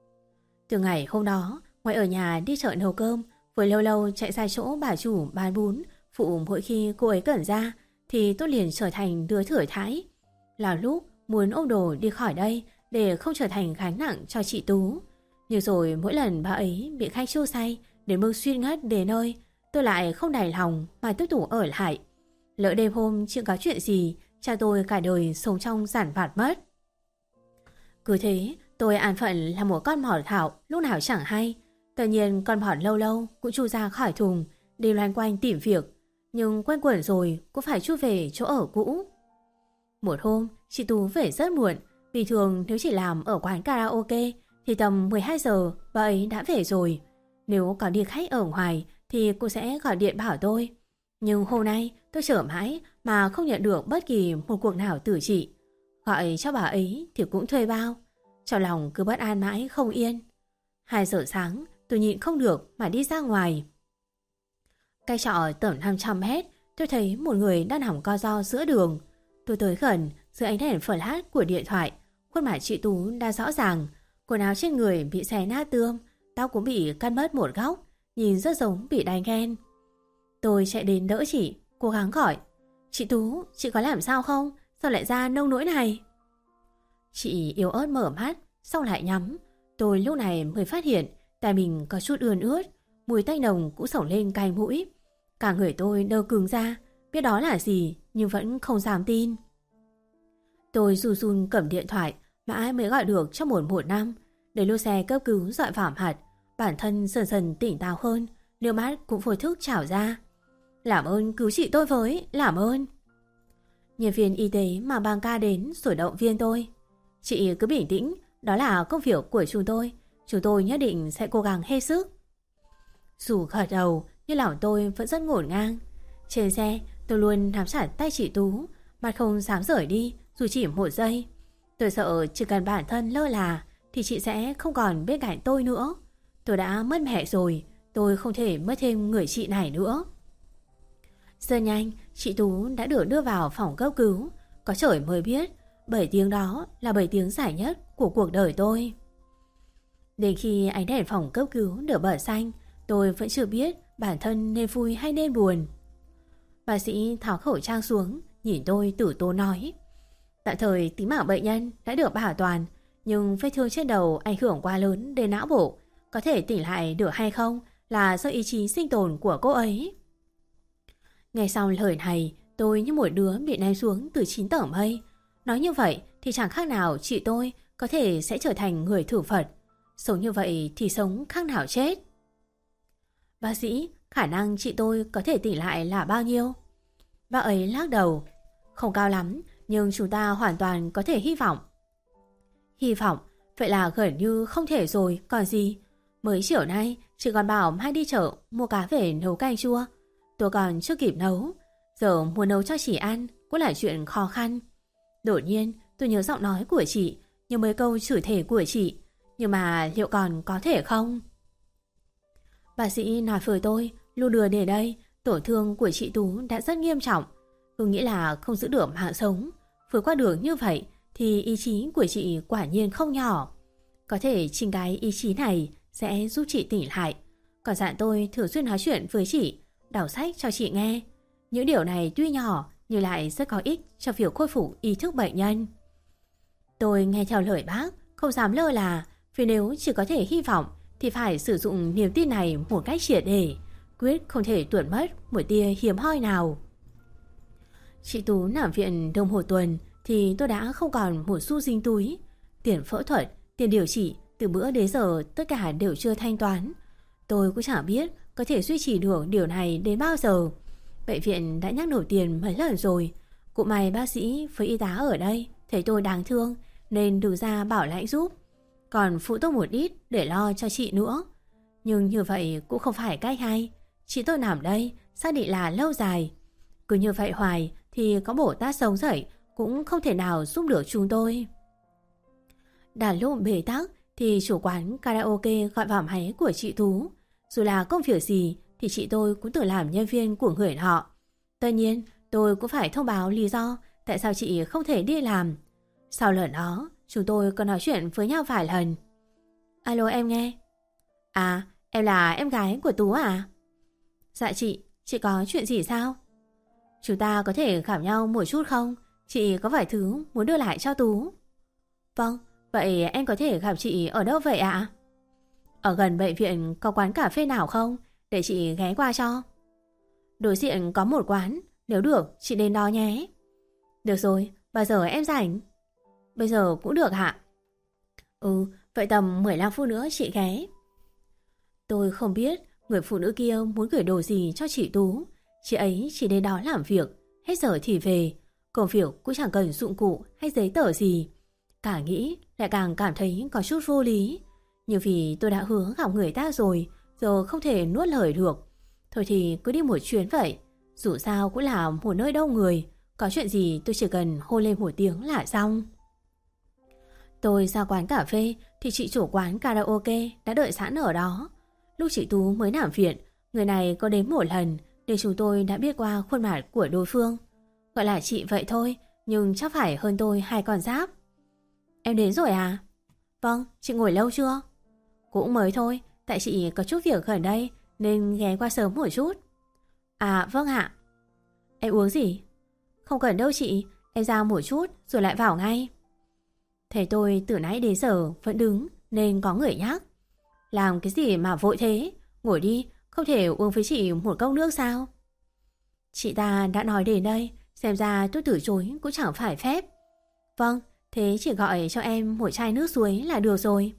Từ ngày hôm đó, ngoài ở nhà đi chợ nấu cơm, vừa lâu lâu chạy ra chỗ bà chủ bán bún phụ mỗi khi cô ấy cần ra, thì tôi liền trở thành đứa thừa thãi. Là lúc muốn ôm đồ đi khỏi đây để không trở thành gánh nặng cho chị Tú. Nhưng rồi mỗi lần bà ấy bị khách chô say đến mức suýt ngất đến nơi, tôi lại không đành lòng mà tiếp tục ở lại. Lỡ đêm hôm chưa có chuyện gì, cha tôi cả đời sống trong giản vặt mất. Cứ thế, tôi an phận là một con mọt thảo lúc nào chẳng hay. Tất nhiên con mọt lâu lâu cũng chui ra khỏi thùng, đi loanh quanh tìm việc. Nhưng quanh quẩn rồi cũng phải chui về chỗ ở cũ. Một hôm, chị Tú về rất muộn. Bình thường nếu chỉ làm ở quán karaoke thì tầm 12 giờ bà ấy đã về rồi. Nếu có đi khách ở ngoài thì cô sẽ gọi điện bảo tôi. Nhưng hôm nay tôi chờ mãi mà không nhận được bất kỳ một cuộc nào từ chị. Gọi cho bà ấy thì cũng thuê bao. Trong lòng cứ bất an mãi không yên. 2 giờ sáng tôi nhịn không được mà đi ra ngoài. Cái trọ tầm 500 mét, tôi thấy một người đang nằm co ro giữa đường. Tôi tới gần, dưới ánh đèn flash của điện thoại, khuôn mặt chị Tú đã rõ ràng. Quần áo trên người bị xé nát tươm, tóc cũng bị cắt mất một góc, nhìn rất giống bị đánh ghen. Tôi chạy đến đỡ chị, cố gắng gọi. Chị Tú, chị có làm sao không? Sao lại ra nông nỗi này? Chị yếu ớt mở mắt, xong lại nhắm. Tôi lúc này mới phát hiện tay mình có chút ươn ướt, mùi tanh nồng cũng xổng lên cay mũi. Cả người tôi đơ cứng ra, biết đó là gì nhưng vẫn không dám tin. Tôi run run cầm điện thoại, mãi mới gọi được cho 115. Để lô xe cấp cứu dọi vào mặt, bản thân dần dần tỉnh táo hơn, nước mắt cũng vô thức trào ra. Làm ơn cứu chị tôi với, làm ơn. Nhân viên y tế mà bang ca đến rồi động viên tôi. Chị cứ bình tĩnh, đó là công việc của chúng tôi nhất định sẽ cố gắng hết sức. Dù gật đầu nhưng lòng tôi vẫn rất ngổn ngang. Trên xe tôi luôn nắm chặt tay chị Tú, mặt không dám rời đi dù chỉ một giây. Tôi sợ chỉ cần bản thân lơ là thì chị sẽ không còn bên cạnh tôi nữa. Tôi đã mất mẹ rồi, tôi không thể mất thêm người chị này nữa. Rất nhanh, chị Tú đã được đưa vào phòng cấp cứu. Có trời mới biết 7 tiếng đó là 7 tiếng dài nhất của cuộc đời tôi. Đến khi ánh đèn phòng cấp cứu được bật xanh, tôi vẫn chưa biết bản thân nên vui hay nên buồn. Bác sĩ tháo khẩu trang xuống, nhìn tôi tử tốn nói. Tạm thời tính mạng bệnh nhân đã được bảo toàn, nhưng vết thương trên đầu ảnh hưởng quá lớn đến não bộ. Có thể tỉnh lại được hay không là do ý chí sinh tồn của cô ấy. Nghe xong lời này, tôi như một đứa bị ném xuống từ 9 tầng mây. Nói như vậy thì chẳng khác nào chị tôi có thể sẽ trở thành người thử Phật. Sống như vậy thì sống khác nào chết. Bác sĩ, khả năng chị tôi có thể tỉnh lại là bao nhiêu? Bác ấy lắc đầu. Không cao lắm, nhưng chúng ta hoàn toàn có thể hy vọng. Hy vọng? Vậy là gần như không thể rồi, còn gì? Mới chiều nay, chị còn bảo hay đi chợ mua cá về nấu canh chua. Tôi còn chưa kịp nấu. Giờ muốn nấu cho chị ăn cũng là chuyện khó khăn. Đột nhiên tôi nhớ giọng nói của chị, nhớ mấy câu chửi thề của chị. Nhưng mà liệu còn có thể không? Bác sĩ nói với tôi, luôn đưa đến đây, tổn thương của chị Tú đã rất nghiêm trọng. Tôi nghĩ là không giữ được mạng sống. Vượt qua đường như vậy thì ý chí của chị quả nhiên không nhỏ. Có thể chính cái ý chí này sẽ giúp chị tỉnh lại. Còn dặn tôi thường xuyên nói chuyện với chị, đọc sách cho chị nghe. Những điều này tuy nhỏ nhưng lại rất có ích cho việc khôi phục ý thức bệnh nhân. Tôi nghe theo lời bác, không dám lơ là, vì nếu chỉ có thể hy vọng thì phải sử dụng niềm tin này một cách triệt để, quyết không thể tuột mất một tia hiếm hoi nào. Chị Tú nằm viện đồng hồ tuần thì tôi đã không còn một xu dính túi. Tiền phẫu thuật, tiền điều trị từ bữa đến giờ tất cả đều chưa thanh toán. Tôi cũng chẳng biết có thể duy trì được điều này đến bao giờ. Bệnh viện đã nhắc nộp tiền mấy lần rồi. Cũng may bác sĩ với y tá ở đây thấy tôi đáng thương nên đứng ra bảo lãnh giúp. Còn phụ tôi một ít để lo cho chị nữa. Nhưng như vậy cũng không phải cách hay. Chị tôi nằm đây xác định là lâu dài. Cứ như vậy hoài thì có Bồ Tát sống dậy cũng không thể nào giúp được chúng tôi. Đã lúc bế tắc thì chủ quán karaoke gọi vào máy của chị Tú. Dù là công việc gì thì chị tôi cũng tự làm nhân viên của người họ. Tất nhiên tôi cũng phải thông báo lý do tại sao chị không thể đi làm. Sau lần đó chúng tôi có nói chuyện với nhau vài lần. Alo, em nghe. À, em là em gái của Tú à? Dạ chị có chuyện gì sao? Chúng ta có thể gặp nhau một chút không? Chị có vài thứ muốn đưa lại cho Tú. Vâng, vậy em có thể gặp chị ở đâu vậy ạ? Ở gần bệnh viện có quán cà phê nào không? Để chị ghé qua cho. Đối diện có một quán, nếu được chị đến đó nhé. Được rồi, bao giờ em rảnh? Bây giờ cũng được hả? Ừ, vậy tầm 15 phút nữa chị ghé. Tôi không biết người phụ nữ kia muốn gửi đồ gì cho chị Tú. Chị ấy chỉ đến đó làm việc, hết giờ thì về. Công việc cũng chẳng cần dụng cụ hay giấy tờ gì. Càng nghĩ lại càng cảm thấy có chút vô lý. Nhưng vì tôi đã hứa gặp người ta rồi, giờ không thể nuốt lời được. Thôi thì cứ đi một chuyến vậy. Dù sao cũng là một nơi đông người, có chuyện gì tôi chỉ cần hô lên một tiếng là xong. Tôi ra quán cà phê thì chị chủ quán karaoke đã đợi sẵn ở đó. Lúc chị Tú mới nằm viện, người này có đến một lần để chúng tôi đã biết qua khuôn mặt của đối phương. Gọi là chị vậy thôi, nhưng chắc phải hơn tôi 2 con giáp. Em đến rồi à? Vâng, chị ngồi lâu chưa? Cũng mới thôi, tại chị có chút việc gần đây nên ghé qua sớm một chút. À vâng ạ. Em uống gì? Không cần đâu chị, em ra một chút rồi lại vào ngay. Thấy tôi từ nãy đến giờ vẫn đứng nên có người nhắc. Làm cái gì mà vội thế? Ngồi đi, không thể uống với chị một cốc nước sao? Chị ta đã nói đến đây, xem ra tôi từ chối cũng chẳng phải phép. Vâng, thế chỉ gọi cho em một chai nước suối là được rồi.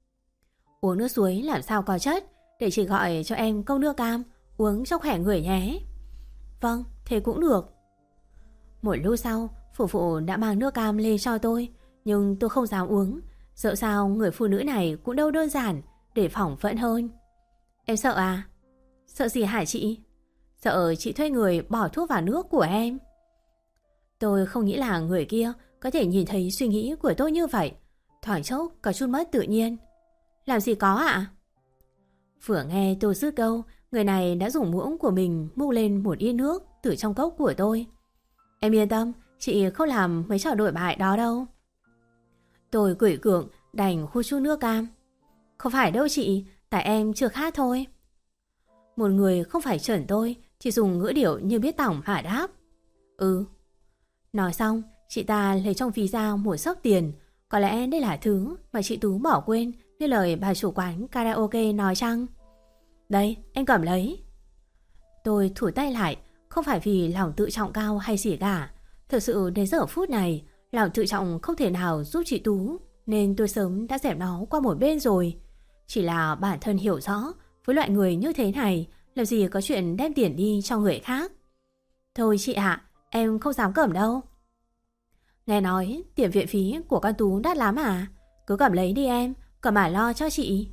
Uống nước suối làm sao có chất, để chị gọi cho em cốc nước cam, uống cho khỏe người nhé. Vâng, thế cũng được. Một lúc sau, phục vụ đã mang nước cam lên cho tôi, nhưng tôi không dám uống, sợ sao người phụ nữ này cũng đâu đơn giản, để phòng vẫn hơn. Em sợ à? Sợ gì hả chị? Sợ chị thuê người bỏ thuốc vào nước của em. Tôi không nghĩ là người kia có thể nhìn thấy suy nghĩ của tôi như vậy, thoáng chốc có chút mất tự nhiên. Làm gì có ạ? Vừa nghe tôi dứt câu, người này đã dùng muỗng của mình múc lên một ít nước từ trong cốc của tôi. Em yên tâm, chị không làm mấy trò đổi bại đó đâu. Tôi cười gượng đành hút chút nước cam. Không phải đâu chị, tại em chưa khát thôi. Một người không phải chuẩn tôi, chỉ dùng ngữ điệu như biết tỏng mà đáp. Ừ. Nói xong, chị ta lấy trong ví ra một xấp tiền. Có lẽ đây là thứ mà chị Tú bỏ quên như lời bà chủ quán karaoke nói chăng? Đây, em cầm lấy. Tôi thủ tay lại, không phải vì lòng tự trọng cao hay gì cả. Thực sự đến giờ phút này, lòng tự trọng không thể nào giúp chị Tú, nên tôi sớm đã dẹp nó qua một bên rồi. Chỉ là bản thân hiểu rõ, với loại người như thế này, làm gì có chuyện đem tiền đi cho người khác. Thôi chị ạ, em không dám cầm đâu. Nghe nói tiền viện phí của con Tú đắt lắm à? Cứ cầm lấy đi em, cầm mà lo cho chị.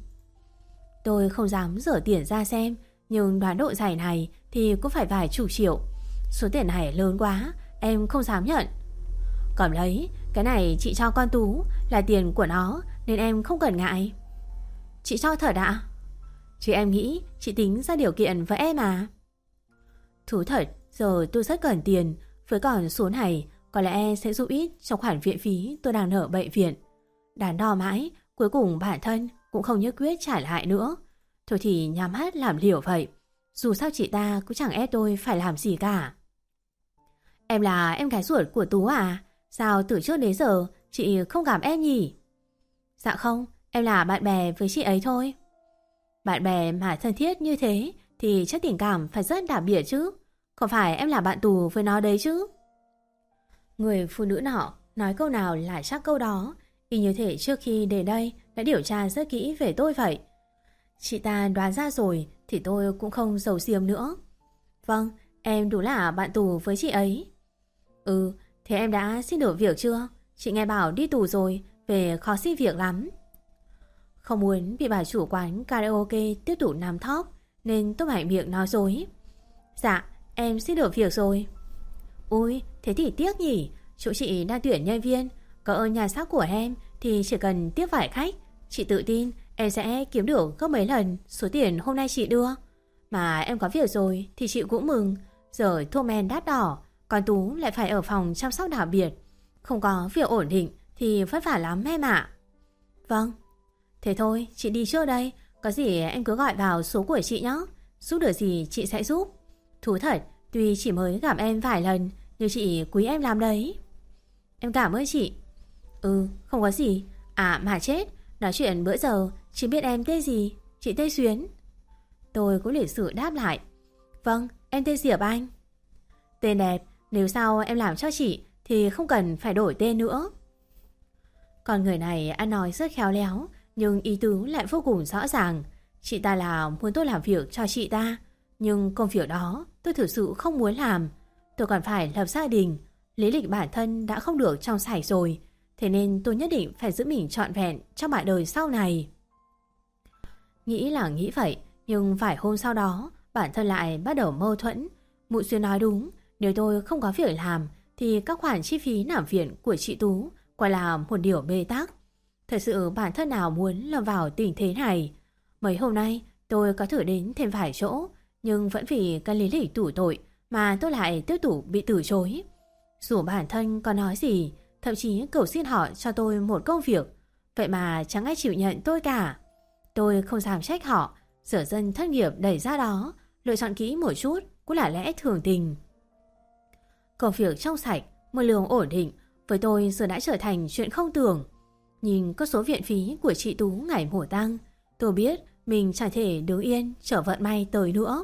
Tôi không dám dở tiền ra xem, nhưng đoán độ giải này thì cũng phải vài chục triệu. Số tiền này lớn quá, em không dám nhận. Cầm lấy, cái này chị cho con Tú, là tiền của nó nên em không cần ngại. Chị cho thật ạ? Chứ em nghĩ chị tính ra điều kiện với em à? Thú thật, giờ tôi rất cần tiền, với còn số này có lẽ sẽ giúp ích trong khoản viện phí tôi đang nợ bệnh viện. Đắn đo mãi, cuối cùng bản thân cũng không nhất quyết trả lại nữa. Thôi thì nhắm mắt làm liều vậy. Dù sao chị ta cũng chẳng ép tôi phải làm gì cả. Em là em gái ruột của Tú à? Sao từ trước đến giờ chị không gặp em nhỉ? Dạ không, em là bạn bè với chị ấy thôi. Bạn bè mà thân thiết như thế thì chắc tình cảm phải rất đặc biệt chứ. Không phải em là bạn tù với nó đấy chứ? Người phụ nữ nọ nói câu nào lại chắc câu đó, y như thể trước khi đến đây đã điều tra rất kỹ về tôi vậy. Chị ta đoán ra rồi thì tôi cũng không giấu giếm nữa. Vâng, em đúng là bạn tù với chị ấy. Ừ, thế em đã xin được việc chưa? Chị nghe bảo đi tù rồi, về khó xin việc lắm. Không muốn bị bà chủ quán karaoke tiếp tục nắm thóp nên tôi mạnh miệng nói dối. Dạ, em xin được việc rồi. Ui, thế thì tiếc nhỉ. Chỗ chị đang tuyển nhân viên. Có ơn nhà xác của em thì chỉ cần tiếp vài khách, chị tự tin em sẽ kiếm được gấp mấy lần số tiền hôm nay chị đưa. Mà em có việc rồi thì chị cũng mừng. Giờ thuốc men đắt đỏ, còn Tú lại phải ở phòng chăm sóc đặc biệt. Không có việc ổn định thì vất vả lắm em ạ. Vâng. Thế thôi, chị đi trước đây. Có gì em cứ gọi vào số của chị nhé. Giúp được gì chị sẽ giúp. Thú thật, tuy chỉ mới gặp em vài lần, nhưng chị quý em lắm đấy. Em cảm ơn chị. Ừ, không có gì. À mà chết, nói chuyện bữa giờ chị biết em tên gì? Chị tên Xuyến. Tôi cũng lịch sự đáp lại. Vâng, em tên Diệp Anh. Tên đẹp, nếu sau em làm cho chị thì không cần phải đổi tên nữa. Còn người này ăn nói rất khéo léo, nhưng ý tứ lại vô cùng rõ ràng. Chị ta là muốn tôi làm việc cho chị ta, nhưng công việc đó tôi thực sự không muốn làm. Tôi còn phải lập gia đình, lý lịch bản thân đã không được trong sạch rồi, thế nên tôi nhất định phải giữ mình trọn vẹn trong bạn đời sau này. Nghĩ là nghĩ vậy, nhưng vài hôm sau đó bản thân lại bắt đầu mâu thuẫn. Mụ Xuyến nói đúng, nếu tôi không có việc làm thì các khoản chi phí nằm viện của chị Tú quả là một điều bế tắc. Thật sự bản thân nào muốn lâm vào tình thế này. Mấy hôm nay tôi có thử đến thêm vài chỗ, nhưng vẫn vì cái lý lịch tủ tội mà tôi lại tiếp tục bị từ chối. Dù bản thân có nói gì, thậm chí cầu xin họ cho tôi một công việc, vậy mà chẳng ai chịu nhận tôi cả. Tôi không dám trách họ, sở dân thất nghiệp đẩy ra đó, lựa chọn kỹ một chút cũng là lẽ thường tình. Công việc trong sạch, một lương ổn định với tôi giờ đã trở thành chuyện không tưởng. Nhìn con số viện phí của chị Tú ngày một tăng, tôi biết mình chẳng thể đứng yên chờ vận may tới nữa.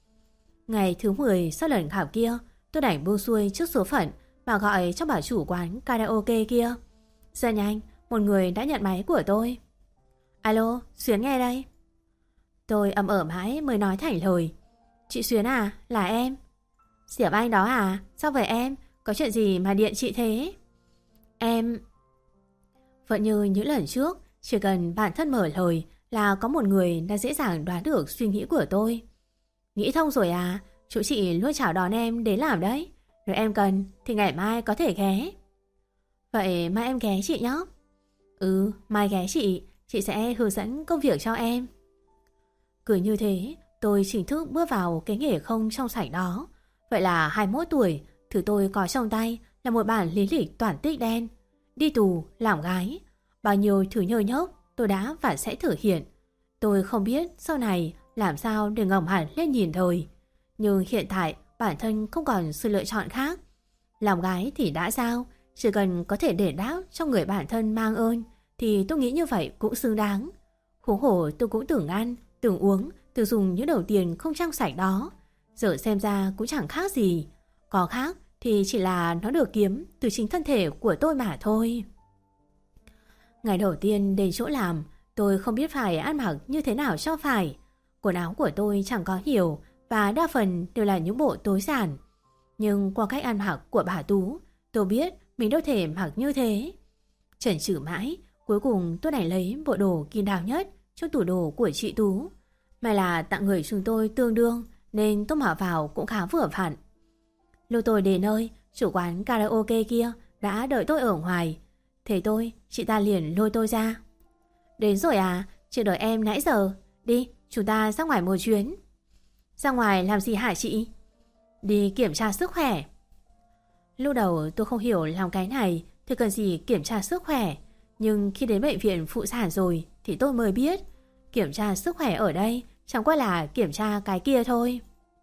Ngày thứ 10 sau lần khảo kia, tôi đành buông xuôi trước số phận mà gọi cho bà chủ quán karaoke kia. Rất nhanh, một người đã nhận máy của tôi. Alo, Xuyến nghe đây. Tôi ậm ở mãi mới nói thành lời. Chị Xuyến à, là em. Diệp Anh đó à, sao vậy em? Có chuyện gì mà điện chị thế? Em... Vẫn như những lần trước, chỉ cần bản thân mở lời là có một người đã dễ dàng đoán được suy nghĩ của tôi. Nghĩ thông rồi à, chú chị luôn chào đón em đến làm đấy. Nếu em cần thì ngày mai có thể ghé. Vậy mai em ghé chị nhé. Ừ, mai ghé chị sẽ hướng dẫn công việc cho em. Cứ như thế, tôi chính thức bước vào cái nghề không trong sạch đó. Vậy là 21 tuổi, thứ tôi có trong tay là một bản lý lịch toàn tích đen. Đi tù, làm gái. Bao nhiêu thứ nhơ nhốc tôi đã và sẽ thực hiện. Tôi không biết sau này làm sao để ngẩng hẳn lên nhìn đời. Nhưng hiện tại bản thân không còn sự lựa chọn khác. Làm gái thì đã sao, chỉ cần có thể để đáp cho người bản thân mang ơn thì tôi nghĩ như vậy cũng xứng đáng. Huống hồ tôi cũng từng ăn, từng uống, từng dùng những đồng tiền không trong sạch đó. Giờ xem ra cũng chẳng khác gì. Có khác thì chỉ là nó được kiếm từ chính thân thể của tôi mà thôi. Ngày đầu tiên đến chỗ làm, tôi không biết phải ăn mặc như thế nào cho phải. Quần áo của tôi chẳng có nhiều và đa phần đều là những bộ tối giản. Nhưng qua cách ăn mặc của bà Tú, tôi biết mình đâu thể mặc như thế. Chần chừ mãi, cuối cùng tôi đành lấy bộ đồ kín đáo nhất trong tủ đồ của chị Tú. May là tặng người chúng tôi tương đương nên tôi mặc vào cũng khá vừa vặn. Lúc tôi đến nơi, chủ quán karaoke kia đã đợi tôi ở ngoài. Thế tôi, chị ta liền lôi tôi ra. Đến rồi à, chị đợi em nãy giờ. Đi, chúng ta ra ngoài một chuyến. Ra ngoài làm gì hả chị? Đi kiểm tra sức khỏe. Lúc đầu tôi không hiểu làm cái này thì cần gì kiểm tra sức khỏe. Nhưng khi đến bệnh viện phụ sản rồi thì tôi mới biết kiểm tra sức khỏe ở đây chẳng qua là kiểm tra cái kia thôi.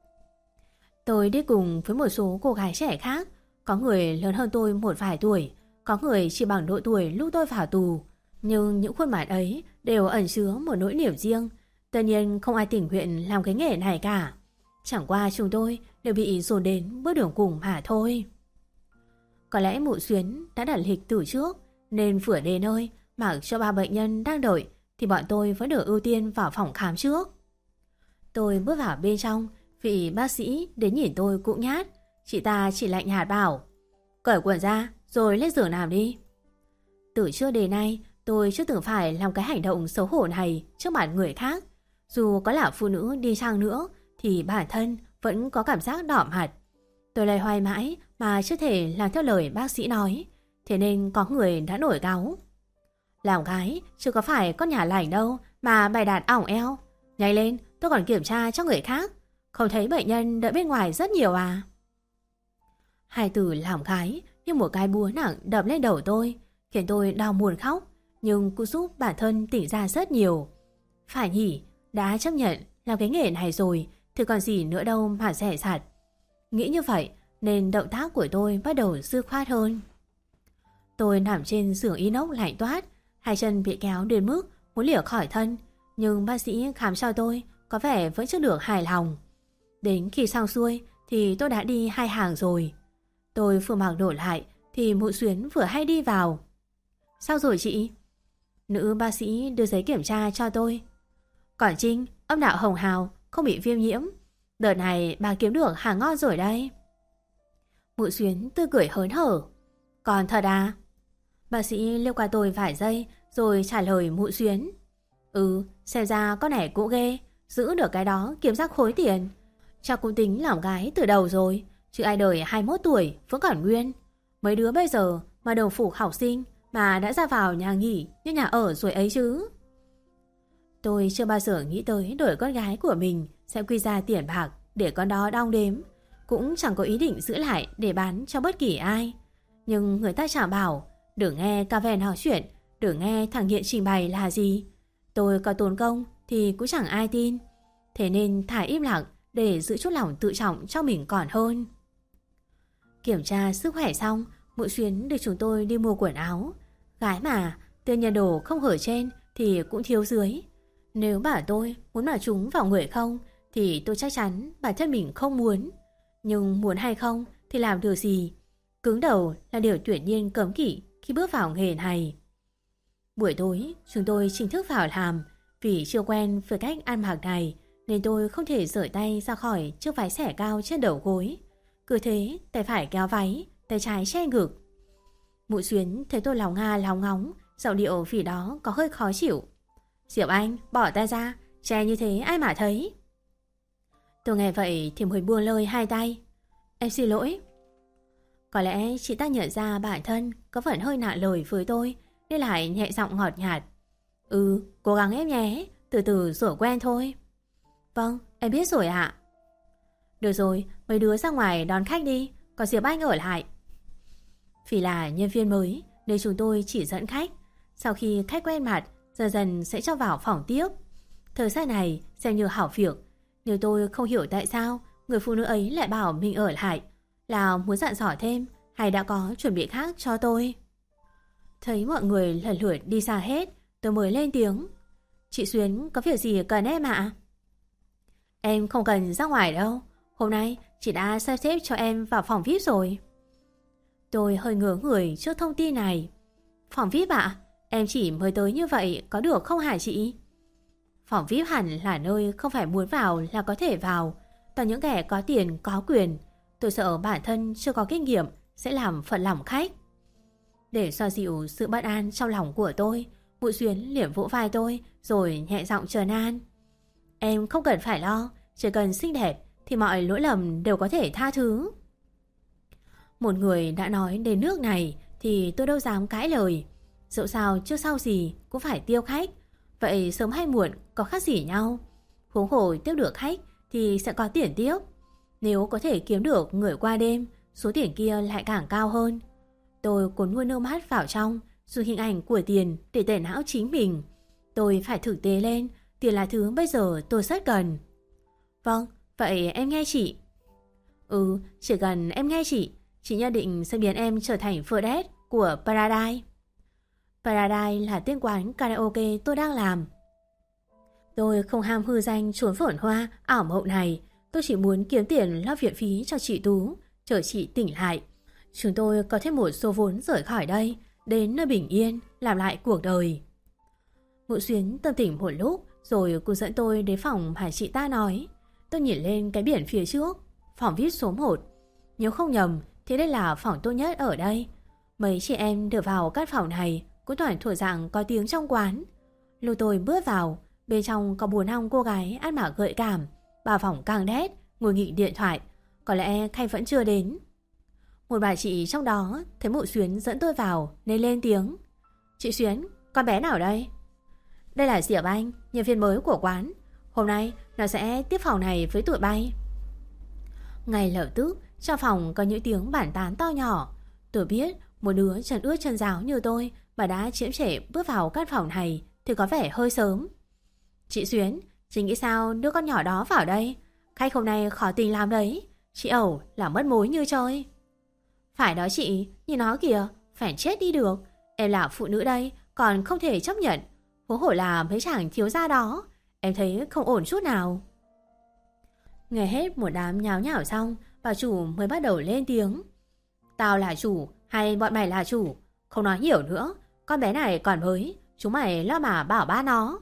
Tôi đi cùng với một số cô gái trẻ khác. Có người lớn hơn tôi một vài tuổi, có người chỉ bằng độ tuổi lúc tôi vào tù. Nhưng những khuôn mặt ấy đều ẩn chứa một nỗi niềm riêng. Tất nhiên không ai tình nguyện làm cái nghề này cả. Chẳng qua chúng tôi đều bị dồn đến bước đường cùng mà thôi. Có lẽ mụ Xuyến đã đặt lịch từ trước nên vừa đến nơi mặc cho 3 bệnh nhân đang đợi thì bọn tôi vẫn được ưu tiên vào phòng khám trước. Tôi bước vào bên trong, vị bác sĩ đến nhìn tôi cũng nhát. Chị ta chỉ lạnh nhạt bảo: cởi quần ra rồi lên giường nằm đi. Từ trước đến nay tôi chưa từng phải làm cái hành động xấu hổ này trước mặt người khác. Dù có là phụ nữ đi chăng nữa thì bản thân vẫn có cảm giác đỏ mặt. Tôi loay hoay mãi mà chưa thể làm theo lời bác sĩ nói. Thế nên có người đã nổi cáu: làm gái chứ có phải con nhà lành đâu mà bày đặt ỏng eo. Nhanh lên, tôi còn kiểm tra cho người khác. Không thấy bệnh nhân đợi bên ngoài rất nhiều à? Hai từ làm gái như một cái búa nặng đập lên đầu tôi, khiến tôi đau buồn khóc, nhưng cũng giúp bản thân tỉnh ra rất nhiều. Phải nhỉ, đã chấp nhận làm cái nghề này rồi thì còn gì nữa đâu mà rẻ rặt. Nghĩ như vậy nên động tác của tôi bắt đầu dư khoát hơn. Tôi nằm trên giường inox lạnh toát, hai chân bị kéo đến mức muốn lìa khỏi thân, nhưng bác sĩ khám cho tôi có vẻ vẫn chưa được hài lòng. Đến khi xong xuôi thì tôi đã đi 2 hàng rồi. Tôi vừa mặc đổi lại thì mụ Xuyến vừa hay đi vào. Sao rồi chị? Nữ bác sĩ đưa giấy kiểm tra cho tôi. Còn Trinh, âm đạo hồng hào, không bị viêm nhiễm. Đợt này bà kiếm được hàng ngon rồi đây. Mụ Xuyến tươi cười hớn hở. Còn thật à? Bác sĩ liếc qua tôi vài giây rồi trả lời mụ Xuyến. Ừ, xem ra con này cũng ghê, giữ được cái đó kiếm ra khối tiền. Chắc cũng tính làm gái từ đầu rồi, chứ ai đời 21 tuổi vẫn còn nguyên. Mấy đứa bây giờ mà đồng phục học sinh mà đã ra vào nhà nghỉ như nhà ở rồi ấy chứ. Tôi chưa bao giờ nghĩ tới đổi con gái của mình sẽ quy ra tiền bạc để con đó đong đếm. Cũng chẳng có ý định giữ lại để bán cho bất kỳ ai. Nhưng người ta chẳng bảo đừng nghe cà vè nói chuyện, đừng nghe thằng Nghiện trình bày là gì. Tôi có tốn công thì cũng chẳng ai tin. Thế nên thả im lặng để giữ chút lòng tự trọng cho mình còn hơn. Kiểm tra sức khỏe xong, Mụ Xuyến đưa chúng tôi đi mua quần áo. Gái mà, tiền nhà đồ không hở trên thì cũng thiếu dưới. Nếu bảo tôi muốn mà chúng vào người không thì tôi chắc chắn bản thân mình không muốn. Nhưng muốn hay không thì làm được gì. Cứng đầu là điều tuyệt nhiên cấm kỵ khi bước vào nghề này. Buổi tối chúng tôi chính thức vào làm. Vì chưa quen với cách ăn mặc này nên tôi không thể rời tay ra khỏi chiếc váy xẻ cao trên đầu gối. Cứ thế tay phải kéo váy, tay trái che ngực. Mụ Xuyến thấy tôi lòng nga lòng ngóng, giọng điệu vì đó có hơi khó chịu. Diệp Anh, bỏ tay ra, che như thế ai mà thấy. Tôi nghe vậy thì mới buông lơi hai tay. Em xin lỗi. Có lẽ chị ta nhận ra bản thân có phần hơi nặng lời với tôi nên lại nhẹ giọng ngọt nhạt. Cố gắng em nhé, từ từ rồi quen thôi. Vâng, em biết rồi ạ. Được rồi, mấy đứa ra ngoài đón khách đi, còn Diệp Anh ở lại. Vì là nhân viên mới nên chúng tôi chỉ dẫn khách. Sau khi khách quen mặt, dần dần sẽ cho vào phòng tiếp. Thời gian này xem như hảo việc. Nếu tôi không hiểu tại sao người phụ nữ ấy lại bảo mình ở lại, là muốn dặn dò thêm hay đã có chuẩn bị khác cho tôi. Thấy mọi người lần lượt đi xa hết, tôi mới lên tiếng. Chị Xuyến có việc gì cần em ạ? Em không cần ra ngoài đâu. Hôm nay chị đã sắp xếp cho em vào phòng VIP rồi. Tôi hơi ngớ người trước thông tin này. Phòng VIP ạ? Em chỉ mới tới như vậy có được không hả chị? Phòng VIP hẳn là nơi không phải muốn vào là có thể vào. Toàn những kẻ có tiền có quyền. Tôi sợ bản thân chưa có kinh nghiệm sẽ làm phật lòng khách. Để xoa dịu sự bất an trong lòng của tôi, Mụ Xuyến liếm vỗ vai tôi rồi nhẹ giọng trấn an. Em không cần phải lo, chỉ cần xinh đẹp thì mọi lỗi lầm đều có thể tha thứ. Một người đã nói đến nước này thì tôi đâu dám cãi lời. Dẫu sao trước sau gì cũng phải tiêu khách. Vậy sớm hay muộn có khác gì nhau. Huống hồ tiếp được khách thì sẽ có tiền tiếp. Nếu có thể kiếm được người qua đêm, số tiền kia lại càng cao hơn. Tôi cuốn nuôi nước mắt vào trong, dùng hình ảnh của tiền để tẩy não chính mình. Tôi phải thực tế lên, tiền là thứ bây giờ tôi rất cần. Vâng, vậy em nghe chị. Chỉ cần em nghe chị nhất định sẽ biến em trở thành Ferdette của Paradise. Paradise là tên quán karaoke tôi đang làm. Tôi không ham hư danh chuồn phởn hoa ảo mộng này. Tôi chỉ muốn kiếm tiền lo viện phí cho chị Tú, chờ chị tỉnh lại. Chúng tôi có thêm một số vốn rời khỏi đây, đến nơi bình yên, làm lại cuộc đời. Mụ Xuyến tâm tỉnh một lúc, rồi cô dẫn tôi đến phòng mà chị ta nói. Tôi nhìn lên cái biển phía trước, phòng VIP số 1. Nếu không nhầm thì đây là phòng tốt nhất ở đây. Mấy chị em được vào các phòng này cũng toàn thuộc dạng có tiếng trong quán. Lúc tôi bước vào, bên trong có 4-5 cô gái ăn mặc gợi cảm. Bà phòng càng đét, ngồi nghịch điện thoại. Có lẽ khách vẫn chưa đến. Một bà chị trong đó thấy Mụ Xuyến dẫn tôi vào nên lên tiếng. Chị Xuyến, con bé nào đây? Đây là Diệp Anh, nhân viên mới của quán. Hôm nay nó sẽ tiếp phòng này với tụi bay. Ngay lập tức trong phòng có những tiếng bàn tán to nhỏ. Tôi biết một đứa chân ướt chân ráo như tôi mà đã chiếm trễ bước vào căn phòng này thì có vẻ hơi sớm. Chị Xuyến, chị nghĩ sao đưa con nhỏ đó vào đây? Khách hôm nay khó tình lắm đấy. Chị ẩu là mất mối như chơi. Phải đó chị, nhìn nó kìa, phải chết đi được. Em là phụ nữ đây, còn không thể chấp nhận. Huống hồ là mấy chàng thiếu gia đó. Em thấy không ổn chút nào. Nghe hết một đám nháo nhảo xong, bà chủ mới bắt đầu lên tiếng. Tao là chủ hay bọn mày là chủ? Không nói nhiều nữa, con bé này còn mới, chúng mày lo mà bảo ba nó.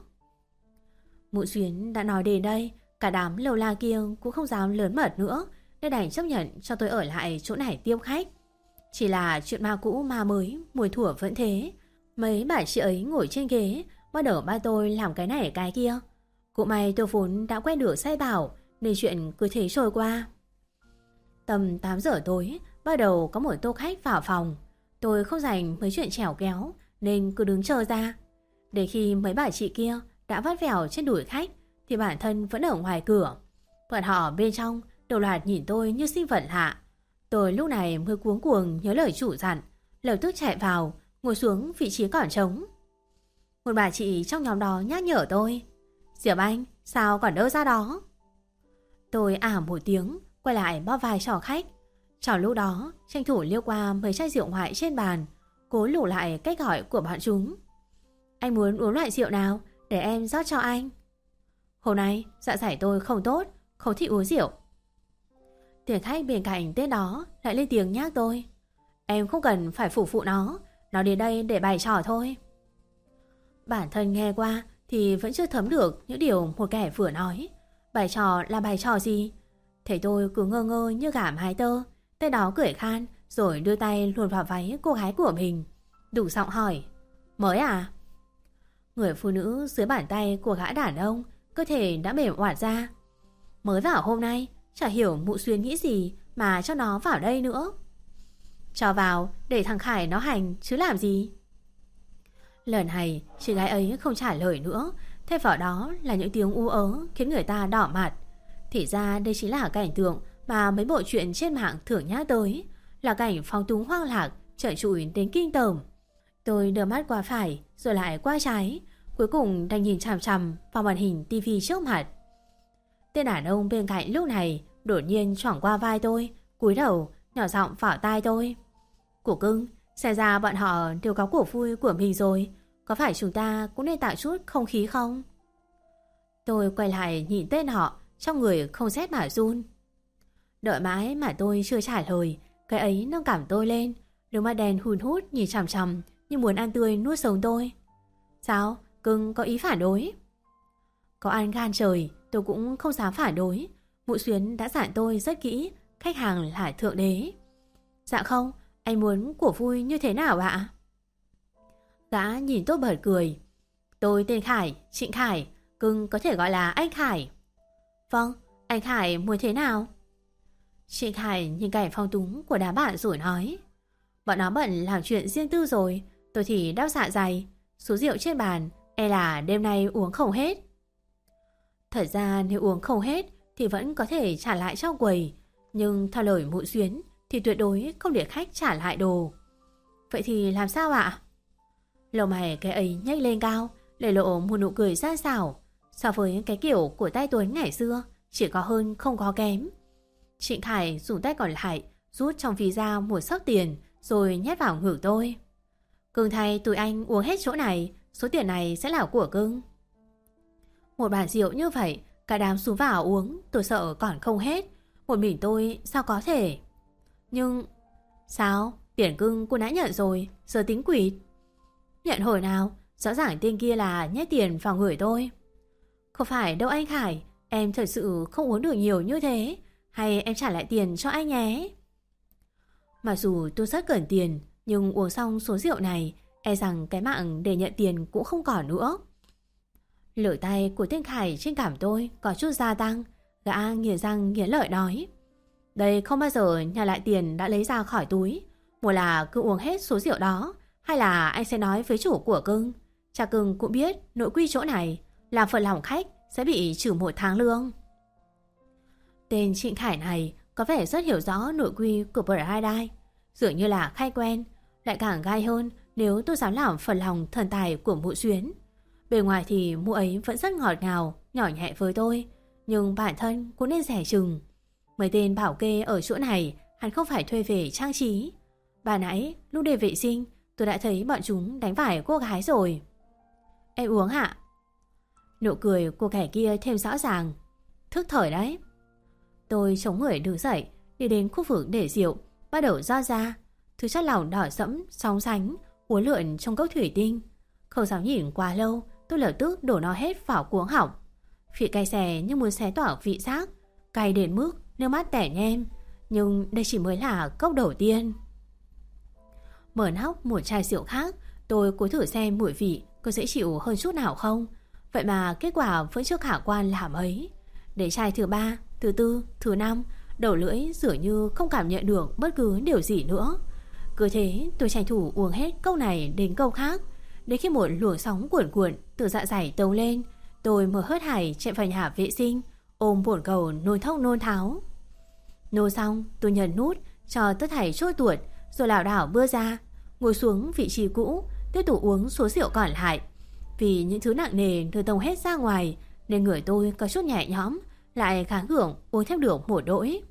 Mụ Xuyến đã nói đến đây, cả đám lầu la kia cũng không dám lớn mật nữa, nên đành chấp nhận cho tôi ở lại chỗ này tiếp khách. Chỉ là chuyện ma cũ ma mới, mùi thuở vẫn thế. Mấy bà chị ấy ngồi trên ghế, bắt đầu ba tôi làm cái này cái kia. Cũng may tôi vốn đã quen được sai bảo, nên chuyện cứ thế trôi qua. Tầm 8 giờ tối, bắt đầu có một tô khách vào phòng. Tôi không rảnh mấy chuyện chèo kéo nên cứ đứng chờ ra. Để khi mấy bà chị kia đã vắt vẻo trên đùi khách thì bản thân vẫn ở ngoài cửa. Bọn họ bên trong đầu loạt nhìn tôi như sinh vật lạ. Tôi lúc này mới cuống cuồng nhớ lời chủ dặn, lập tức chạy vào, ngồi xuống vị trí còn trống. Một bà chị trong nhóm đó nhắc nhở tôi: Diệp Anh, sao còn đỡ ra đó? Tôi một tiếng, quay lại bóp vai trò khách. Trong lúc đó, tranh thủ liêu qua mấy chai rượu ngoại trên bàn, cố lủ lại cách gọi của bọn chúng. Anh muốn uống loại rượu nào để em rót cho anh? Hôm nay dạ dày tôi không tốt, không thích uống rượu. Tiền khách bên cạnh tên đó lại lên tiếng nhắc tôi: Em không cần phải phục vụ nó đến đây để bày trò thôi. Bản thân nghe qua thì vẫn chưa thấm được những điều một kẻ vừa nói. Bày trò là bày trò gì? Thấy tôi cứ ngơ ngơ như gà mái tơ. Tên đó cười khan rồi đưa tay luồn vào váy cô gái của mình, đủ giọng hỏi: Mới à? Người phụ nữ dưới bàn tay của gã đàn ông cơ thể đã mềm oạt ra. Mới vào hôm nay, chả hiểu mụ Xuyên nghĩ gì mà cho nó vào đây nữa. Cho vào để thằng Khải nó hành chứ làm gì. Lần này chị gái ấy không trả lời nữa, thay vào đó là những tiếng u ớ khiến người ta đỏ mặt. Thì ra đây chính là cảnh tượng mà mấy bộ truyện trên mạng thường nhắc tới, là cảnh phóng túng hoang lạc trải trụi đến kinh tởm. Tôi đưa mắt qua phải rồi lại qua trái, cuối cùng đang nhìn chằm chằm vào màn hình tivi trước mặt. Tên đàn ông bên cạnh lúc này đột nhiên choảng qua vai tôi, cúi đầu nhỏ giọng vào tai tôi: Của cưng, xem ra bọn họ đều có của vui của mình rồi, có phải chúng ta cũng nên tạo chút không khí không? Tôi quay lại nhìn tên họ, trong người không rét mà run. Đợi mãi mà tôi chưa trả lời, cái ấy nâng cảm tôi lên, đôi mắt đen hun hút nhìn chằm chằm như muốn ăn tươi nuốt sống tôi. Sao, cưng có ý phản đối? Có ăn gan trời, tôi cũng không dám phản đối. Mụ Xuyến đã dặn tôi rất kỹ, khách hàng là thượng đế. Dạ không, anh muốn của vui như thế nào ạ? Gã nhìn tôi bật cười: Tôi tên Khải, Trịnh Khải, cưng có thể gọi là anh Khải. Vâng, anh Khải muốn thế nào? Trịnh Khải nhìn cảnh phong túng của đám bạn rồi nói: Bọn nó bận làm chuyện riêng tư rồi, tôi thì đau dạ dày. Số rượu trên bàn là đêm nay uống không hết. Thật ra nếu uống không hết thì vẫn có thể trả lại cho quầy, nhưng theo lời mụ Xuyến thì tuyệt đối không để khách trả lại đồ. Vậy thì làm sao ạ? Lông mày cái ấy nhếch lên cao, để lộ một nụ cười gian xảo. So với cái kiểu của tay Tuấn ngày xưa, chỉ có hơn không có kém. Trịnh Khải dùng tay còn lại rút trong ví ra một xấp tiền rồi nhét vào ngực tôi: Cưng thay tụi anh uống hết chỗ này, số tiền này sẽ là của cưng. Một bàn rượu như vậy, cả đám xuống vào uống, tôi sợ còn không hết. Một mình tôi sao có thể? Nhưng... Sao? Tiền cưng cô đã nhận rồi, giờ tính quỵt. Nhận hồi nào? Rõ ràng tên kia là nhét tiền vào người tôi. Không phải đâu anh Khải, em thật sự không uống được nhiều như thế. Hay em trả lại tiền cho anh nhé? Mặc dù tôi rất cần tiền, nhưng uống xong số rượu này, e rằng cái mạng để nhận tiền cũng không còn nữa. Lưỡi tay của tên Khải trên cảm tôi có chút gia tăng. Gã nghiến răng nghiến lợi nói: Đây không bao giờ nhặt lại tiền đã lấy ra khỏi túi. Một là cứ uống hết số rượu đó, hay là anh sẽ nói với chủ của cưng. Cha cưng cũng biết nội quy chỗ này, làm phật lòng khách sẽ bị trừ 1 tháng lương. Tên Trịnh Khải này có vẻ rất hiểu rõ nội quy của Paradise, dường như là khai quen. Lại càng gai hơn nếu tôi dám làm phần lòng thần tài của mụ Xuyến. Bề ngoài thì mụ ấy vẫn rất ngọt ngào, nhỏ nhẹ với tôi, nhưng bản thân cũng nên rẻ chừng. Mấy tên bảo kê ở chỗ này hắn không phải thuê về trang trí. Bà nãy lúc đi vệ sinh tôi đã thấy bọn chúng đánh phải cô gái rồi. Em uống hả? Nụ cười của kẻ kia thêm rõ ràng. Thức thời đấy. Tôi chống người đứng dậy, đi đến khu vực để rượu, bắt đầu rót ra. Thứ chất lỏng đỏ sẫm, sóng sánh, uốn lượn trong cốc thủy tinh. Không dám nhìn quá lâu, tôi lập tức đổ nó hết vào cuống họng. Vị cay xè như muốn xé toạc vị giác, cay đến mức nước mắt tẻ nhem. Nhưng đây chỉ mới là cốc đầu tiên. Mở nắp một chai rượu khác, tôi cố thử xem mùi vị có dễ chịu hơn chút nào không. Vậy mà kết quả vẫn chưa khả quan là mấy. Đến chai thứ 3, thứ tư, thứ năm, đầu lưỡi dường như không cảm nhận được bất cứ điều gì nữa. Cứ thế tôi tranh thủ uống hết câu này đến câu khác. Đến khi một luồng sóng cuộn cuộn từ dạ dày tấu lên, tôi mới hớt hải chạy vào nhà vệ sinh, ôm bồn cầu nôn thốc nôn tháo. Nôn xong tôi nhấn nút cho tất thảy trôi tuột, rồi lảo đảo bước ra, ngồi xuống vị trí cũ, tiếp tục uống số rượu còn lại. Vì những thứ nặng nề đưa tông hết ra ngoài nên người tôi có chút nhẹ nhõm, lại kháng hưởng uống thêm được một đỗi.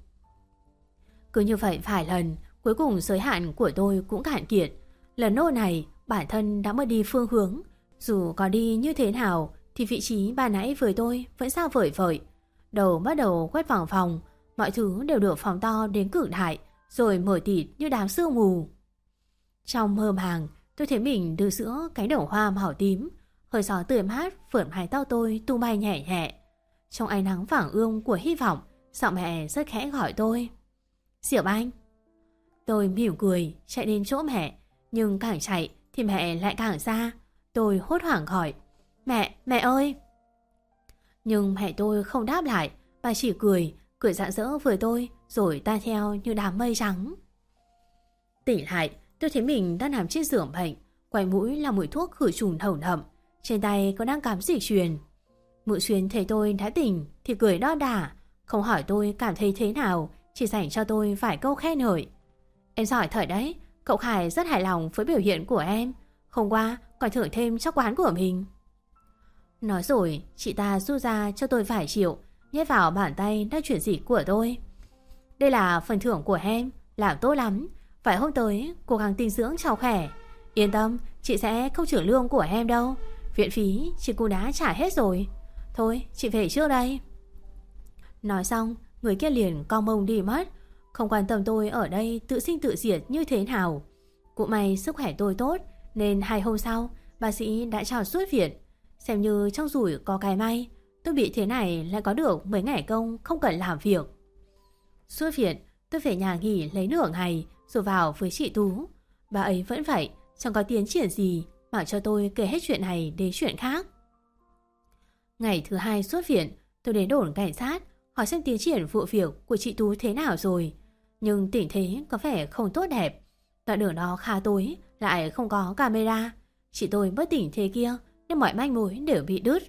Cứ như vậy vài lần, cuối cùng giới hạn của tôi cũng cạn kiệt. Lần nôn này bản thân đã mất đi phương hướng, dù có đi như thế nào thì vị trí ban nãy với tôi vẫn xa vời vợi. Đầu bắt đầu quét vòng phòng, mọi thứ đều được phóng to đến cực đại, rồi mở tịt như đám sương mù. Trong mơ màng, tôi thấy mình đứng giữa cánh đồng hoa màu tím, hơi gió tươi mát phượt mái tóc tôi tung bay nhẹ nhẹ. Trong ánh nắng vàng ươm của hy vọng, giọng mẹ rất khẽ gọi tôi: Diệp Anh. Tôi mỉm cười chạy đến chỗ mẹ, nhưng càng chạy thì mẹ lại càng xa. Tôi hốt hoảng gọi: Mẹ, mẹ ơi. Nhưng mẹ tôi không đáp lại, bà chỉ cười rạng rỡ với tôi rồi tan theo như đám mây trắng. Tỉnh lại, tôi thấy mình đang nằm trên giường bệnh, quanh mũi là mùi thuốc khử trùng nồng đậm, trên tay có đang cắm dịch truyền. Mụ Xuyến thấy tôi đã tỉnh thì cười đon đả, không hỏi tôi cảm thấy thế nào, chỉ dành cho tôi vài câu khen ngợi. Em giỏi thật đấy, cậu Khải rất hài lòng với biểu hiện của em, hôm qua còn thưởng thêm cho quán của mình. Nói rồi, chị ta rút ra cho tôi vài triệu, nhét vào bàn tay đang chuyển dịch của tôi. Đây là phần thưởng của em, làm tốt lắm, phải hôm tới cố gắng dinh dưỡng cho khỏe. Yên tâm, chị sẽ không trừ lương của em đâu, viện phí chị cũng đã trả hết rồi. Thôi, chị về trước đây. Nói xong, người kia liền cong mông đi mất, không quan tâm tôi ở đây tự sinh tự diệt như thế nào. Cũng may sức khỏe tôi tốt, nên 2 hôm sau bác sĩ đã cho xuất viện. Xem như trong rủi có cái may, tôi bị thế này lại có được mấy ngày công không cần làm việc. Xuất viện, tôi về nhà nghỉ lấy nửa ngày rồi vào với chị Tú. Bà ấy vẫn vậy, chẳng có tiến triển gì, bảo cho tôi kể hết chuyện này đến chuyện khác. Ngày thứ 2 xuất viện, tôi đến đồn cảnh sát hỏi xem tiến triển vụ việc của chị Tú thế nào rồi. Nhưng tình thế có vẻ không tốt đẹp. Đoạn đường đó khá tối, lại không có camera. Chị tôi bất tỉnh thế kia nên mọi manh mối đều bị đứt.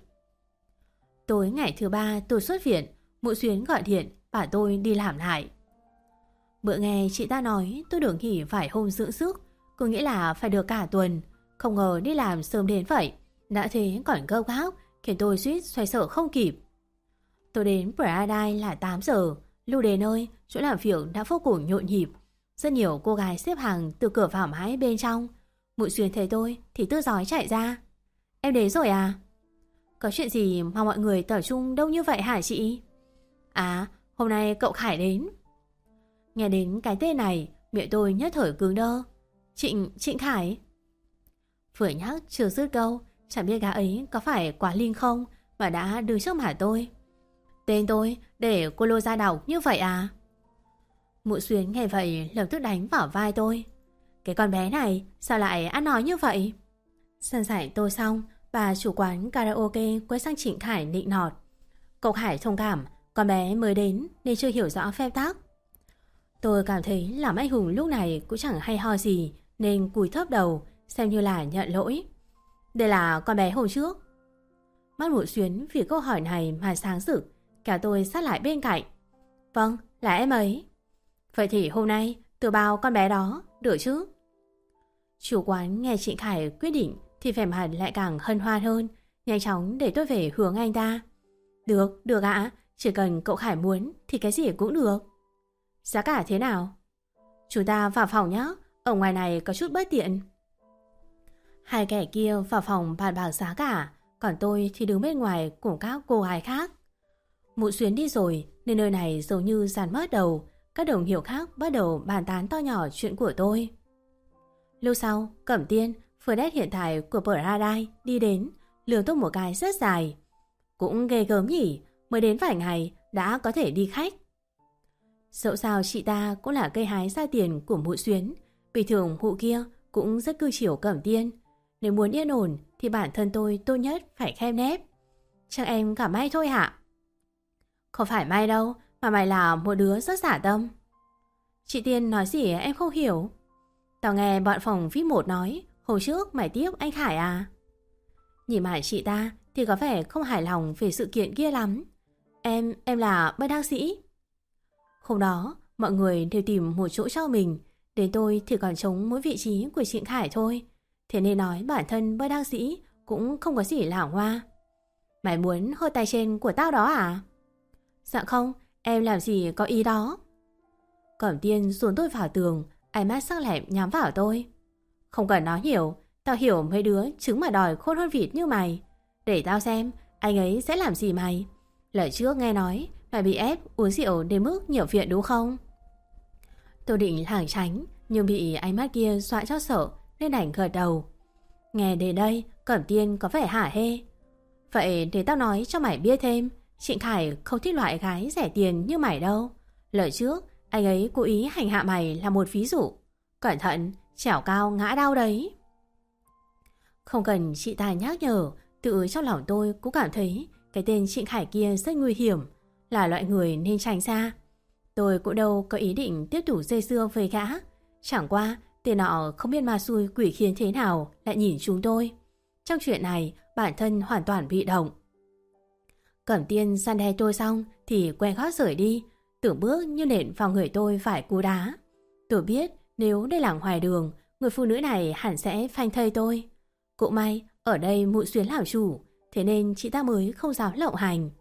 Tối ngày thứ 3 tôi xuất viện, mụ Xuyến gọi điện bảo tôi đi làm lại. Bữa nghe chị ta nói tôi được nghỉ vài hôm dưỡng sức, cứ nghĩ là phải được cả tuần, không ngờ đi làm sớm đến vậy. Đã thế còn gấp gáp khiến tôi suýt xoay sở không kịp. Tôi đến Paradise là 8 giờ, lúc đến nơi chỗ làm việc đã vô cùng nhộn nhịp. Rất nhiều cô gái xếp hàng từ cửa vào mãi bên trong. Mụ Xuyến thấy tôi thì tươi rói chạy ra: Em đến rồi à? Có chuyện gì mà mọi người tập trung đông như vậy hả chị? À, hôm nay cậu Khải đến. Nghe đến cái tên này, miệng tôi nhất thời cứng đơ. Trịnh Khải? Vừa nhắc chưa dứt câu, chẳng biết gã ấy có phải quá linh không mà đã đứng trước mặt tôi. Tên tôi để cô lôi ra đọc như vậy à? Mụ Xuyến nghe vậy lập tức đánh vào vai tôi. Cái con bé này sao lại ăn nói như vậy? Săn sảy tôi xong, bà chủ quán karaoke quay sang Trịnh Khải nịnh nọt: Cậu Khải thông cảm, con bé mới đến nên chưa hiểu rõ phép tắc. Tôi cảm thấy làm anh hùng lúc này cũng chẳng hay ho gì, nên cúi thấp đầu xem như là nhận lỗi. Đây là con bé hôm trước. Mắt Mụ Xuyến vì câu hỏi này mà sáng rực, kéo tôi sát lại bên cạnh. Vâng, là em ấy. Vậy thì hôm nay tôi bao con bé đó, được chứ? Chủ quán nghe Trịnh Khải quyết định thì vẻ mặt lại càng hân hoan hơn, nhanh chóng để tôi về hướng anh ta. Được ạ, chỉ cần cậu Khải muốn thì cái gì cũng được. Giá cả thế nào? Chúng ta vào phòng nhé, ở ngoài này có chút bất tiện. Hai kẻ kia vào phòng bàn bạc giá cả, còn tôi thì đứng bên ngoài cùng các cô gái khác. Mụ Xuyến đi rồi nên nơi này giống như dàn mất đầu. Các đồng nghiệp khác bắt đầu bàn tán to nhỏ chuyện của tôi. Lúc sau, Cẩm Tiên, Fred hiện tại của Paradise đi đến, lường tôi một cái rất dài. Cũng ghê gớm nhỉ, mới đến vài ngày đã có thể đi khách. Dẫu sao chị ta cũng là cây hái ra tiền của Mụ Xuyến, bình thường mụ kia cũng rất cư chiều Cẩm Tiên. Nếu muốn yên ổn thì bản thân tôi tốt nhất phải khem nép. Chắc em cả may thôi hả? Không phải may đâu, mà mày là một đứa rất xả tâm. Chị Tiên nói gì em không hiểu. Tao nghe bọn phòng VIP 1 nói hôm trước mày tiếp anh Khải à? Nhìn mặt chị ta thì có vẻ không hài lòng về sự kiện kia lắm. Em là bất đắc sĩ. Hôm đó mọi người đều tìm một chỗ cho mình, đến tôi thì còn trống mỗi vị trí của chị Khải thôi. Thế nên nói bản thân bất đắc sĩ cũng không có gì lảo hoa. Mày muốn hơ tay trên của tao đó à? Dạ không, em làm gì có ý đó. Cẩm Tiên dồn tôi vào tường, ánh mắt sắc lẹm nhắm vào tôi. Không cần nói nhiều, tao hiểu mấy đứa trứng mà đòi khôn hơn vịt như mày. Để tao xem anh ấy sẽ làm gì mày. Lời trước nghe nói mày bị ép uống rượu đến mức nhập viện đúng không? Tôi định lảng tránh nhưng bị ánh mắt kia dọa cho sợ nên đành gật đầu. Nghe đến đây Cẩm Tiên có vẻ hả hê. Vậy để tao nói cho mày biết thêm, Trịnh Khải không thích loại gái rẻ tiền như mày đâu. Lời trước anh ấy cố ý hành hạ mày là một ví dụ. Cẩn thận, trèo cao ngã đau đấy. Không cần chị ta nhắc nhở, tự trong lòng tôi cũng cảm thấy cái tên Trịnh Khải kia rất nguy hiểm, là loại người nên tránh xa. Tôi cũng đâu có ý định tiếp tục dây dưa với gã. Chẳng qua tên nọ không biết ma xui quỷ khiến thế nào lại nhìn chúng tôi. Trong chuyện này bản thân hoàn toàn bị động. Cẩm Tiên răn đe tôi xong thì quay gót rời đi, tưởng bước như nện vào người tôi phải cú đá. Tôi biết nếu đây là ngoài đường, người phụ nữ này hẳn sẽ phanh thây tôi. Cũng may ở đây Mụ Xuyến làm chủ, thế nên chị ta mới không dám lộng hành.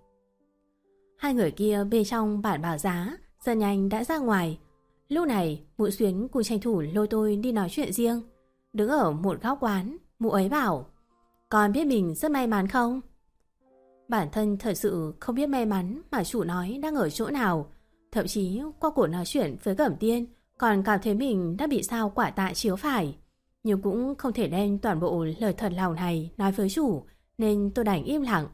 Hai người kia bên trong bản báo giá dần nhanh đã ra ngoài. Lúc này Mụ Xuyến cùng tranh thủ lôi tôi đi nói chuyện riêng. Đứng ở một góc quán, mụ ấy bảo: Con biết mình rất may mắn không? Bản thân thật sự không biết may mắn mà chủ nói đang ở chỗ nào. Thậm chí qua cuộc nói chuyện với Cẩm Tiên còn cảm thấy mình đã bị sao quả tạ chiếu phải. Nhưng cũng không thể đem toàn bộ lời thật lòng này nói với chủ, nên tôi đành im lặng.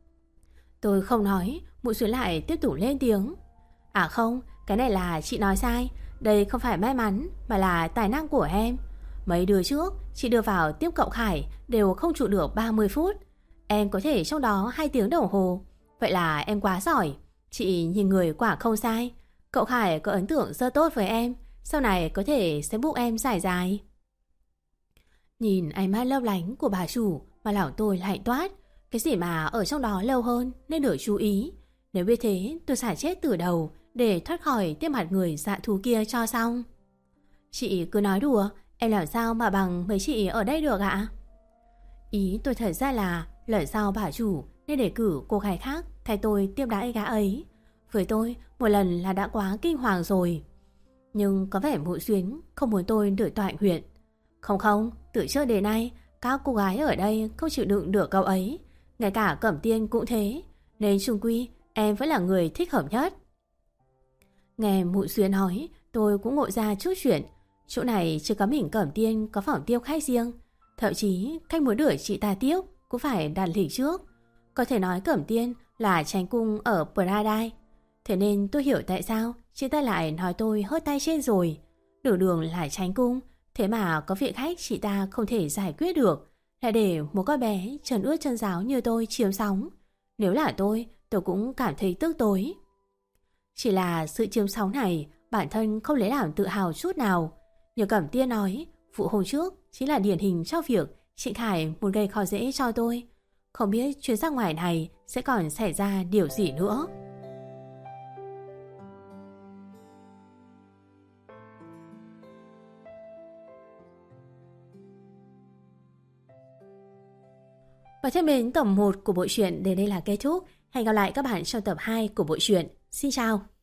Tôi không nói, Mụ Xuyến lại tiếp tục lên tiếng: À không, cái này là chị nói sai. Đây không phải may mắn mà là tài năng của em. Mấy đứa trước chị đưa vào tiếp cậu Khải đều không trụ được 30 phút. Em có thể trong đó 2 tiếng đồng hồ. Vậy là em quá giỏi. Chị nhìn người quả không sai. Cậu Khải có ấn tượng rất tốt với em, sau này có thể sẽ giúp em giải dài. Nhìn ánh mắt lấp lánh của bà chủ mà lòng tôi lại toát. Cái gì mà ở trong đó lâu hơn nên được chú ý. Nếu biết thế tôi xả chết từ đầu để thoát khỏi tiếp mặt người dạ thú kia cho xong. Chị cứ nói đùa, em làm sao mà bằng mấy chị ở đây được ạ? Ý tôi thật ra là lời sau bà chủ nên để cử cô gái khác thay tôi tiếp đãi gã ấy. Với tôi một lần là đã quá kinh hoàng rồi. Nhưng có vẻ Mụ Xuyến không muốn tôi được toại huyện. Không, từ trước đến nay các cô gái ở đây không chịu đựng được cậu ấy. Ngay cả Cẩm Tiên cũng thế. Nên chung quy em vẫn là người thích hợp nhất. Nghe Mụ Xuyến nói tôi cũng ngộ ra chút chuyện. Chỗ này chưa có mình Cẩm Tiên có phòng tiếp khách riêng. Thậm chí khách muốn đuổi chị ta tiếp cũng phải đặt lịch trước. Có thể nói Cẩm Tiên là tránh cung ở Paradise. Thế nên tôi hiểu tại sao chị ta lại nói tôi hớt tay trên rồi. Đường là tránh cung, thế mà có vị khách chị ta không thể giải quyết được, lại để một con bé trần ướt chân ráo như tôi chiếm sóng. Nếu là tôi cũng cảm thấy tức tối. Chỉ là sự chiếm sóng này bản thân không lấy làm tự hào chút nào. Như Cẩm Tiên nói, vụ hôm trước chính là điển hình cho việc Trịnh Khải muốn gây khó dễ cho tôi. Không biết chuyến ra ngoài này sẽ còn xảy ra điều gì nữa. Và thân mến, tập 1 của bộ truyện đến đây là kết thúc. Hẹn gặp lại các bạn trong tập 2 của bộ truyện. Xin chào!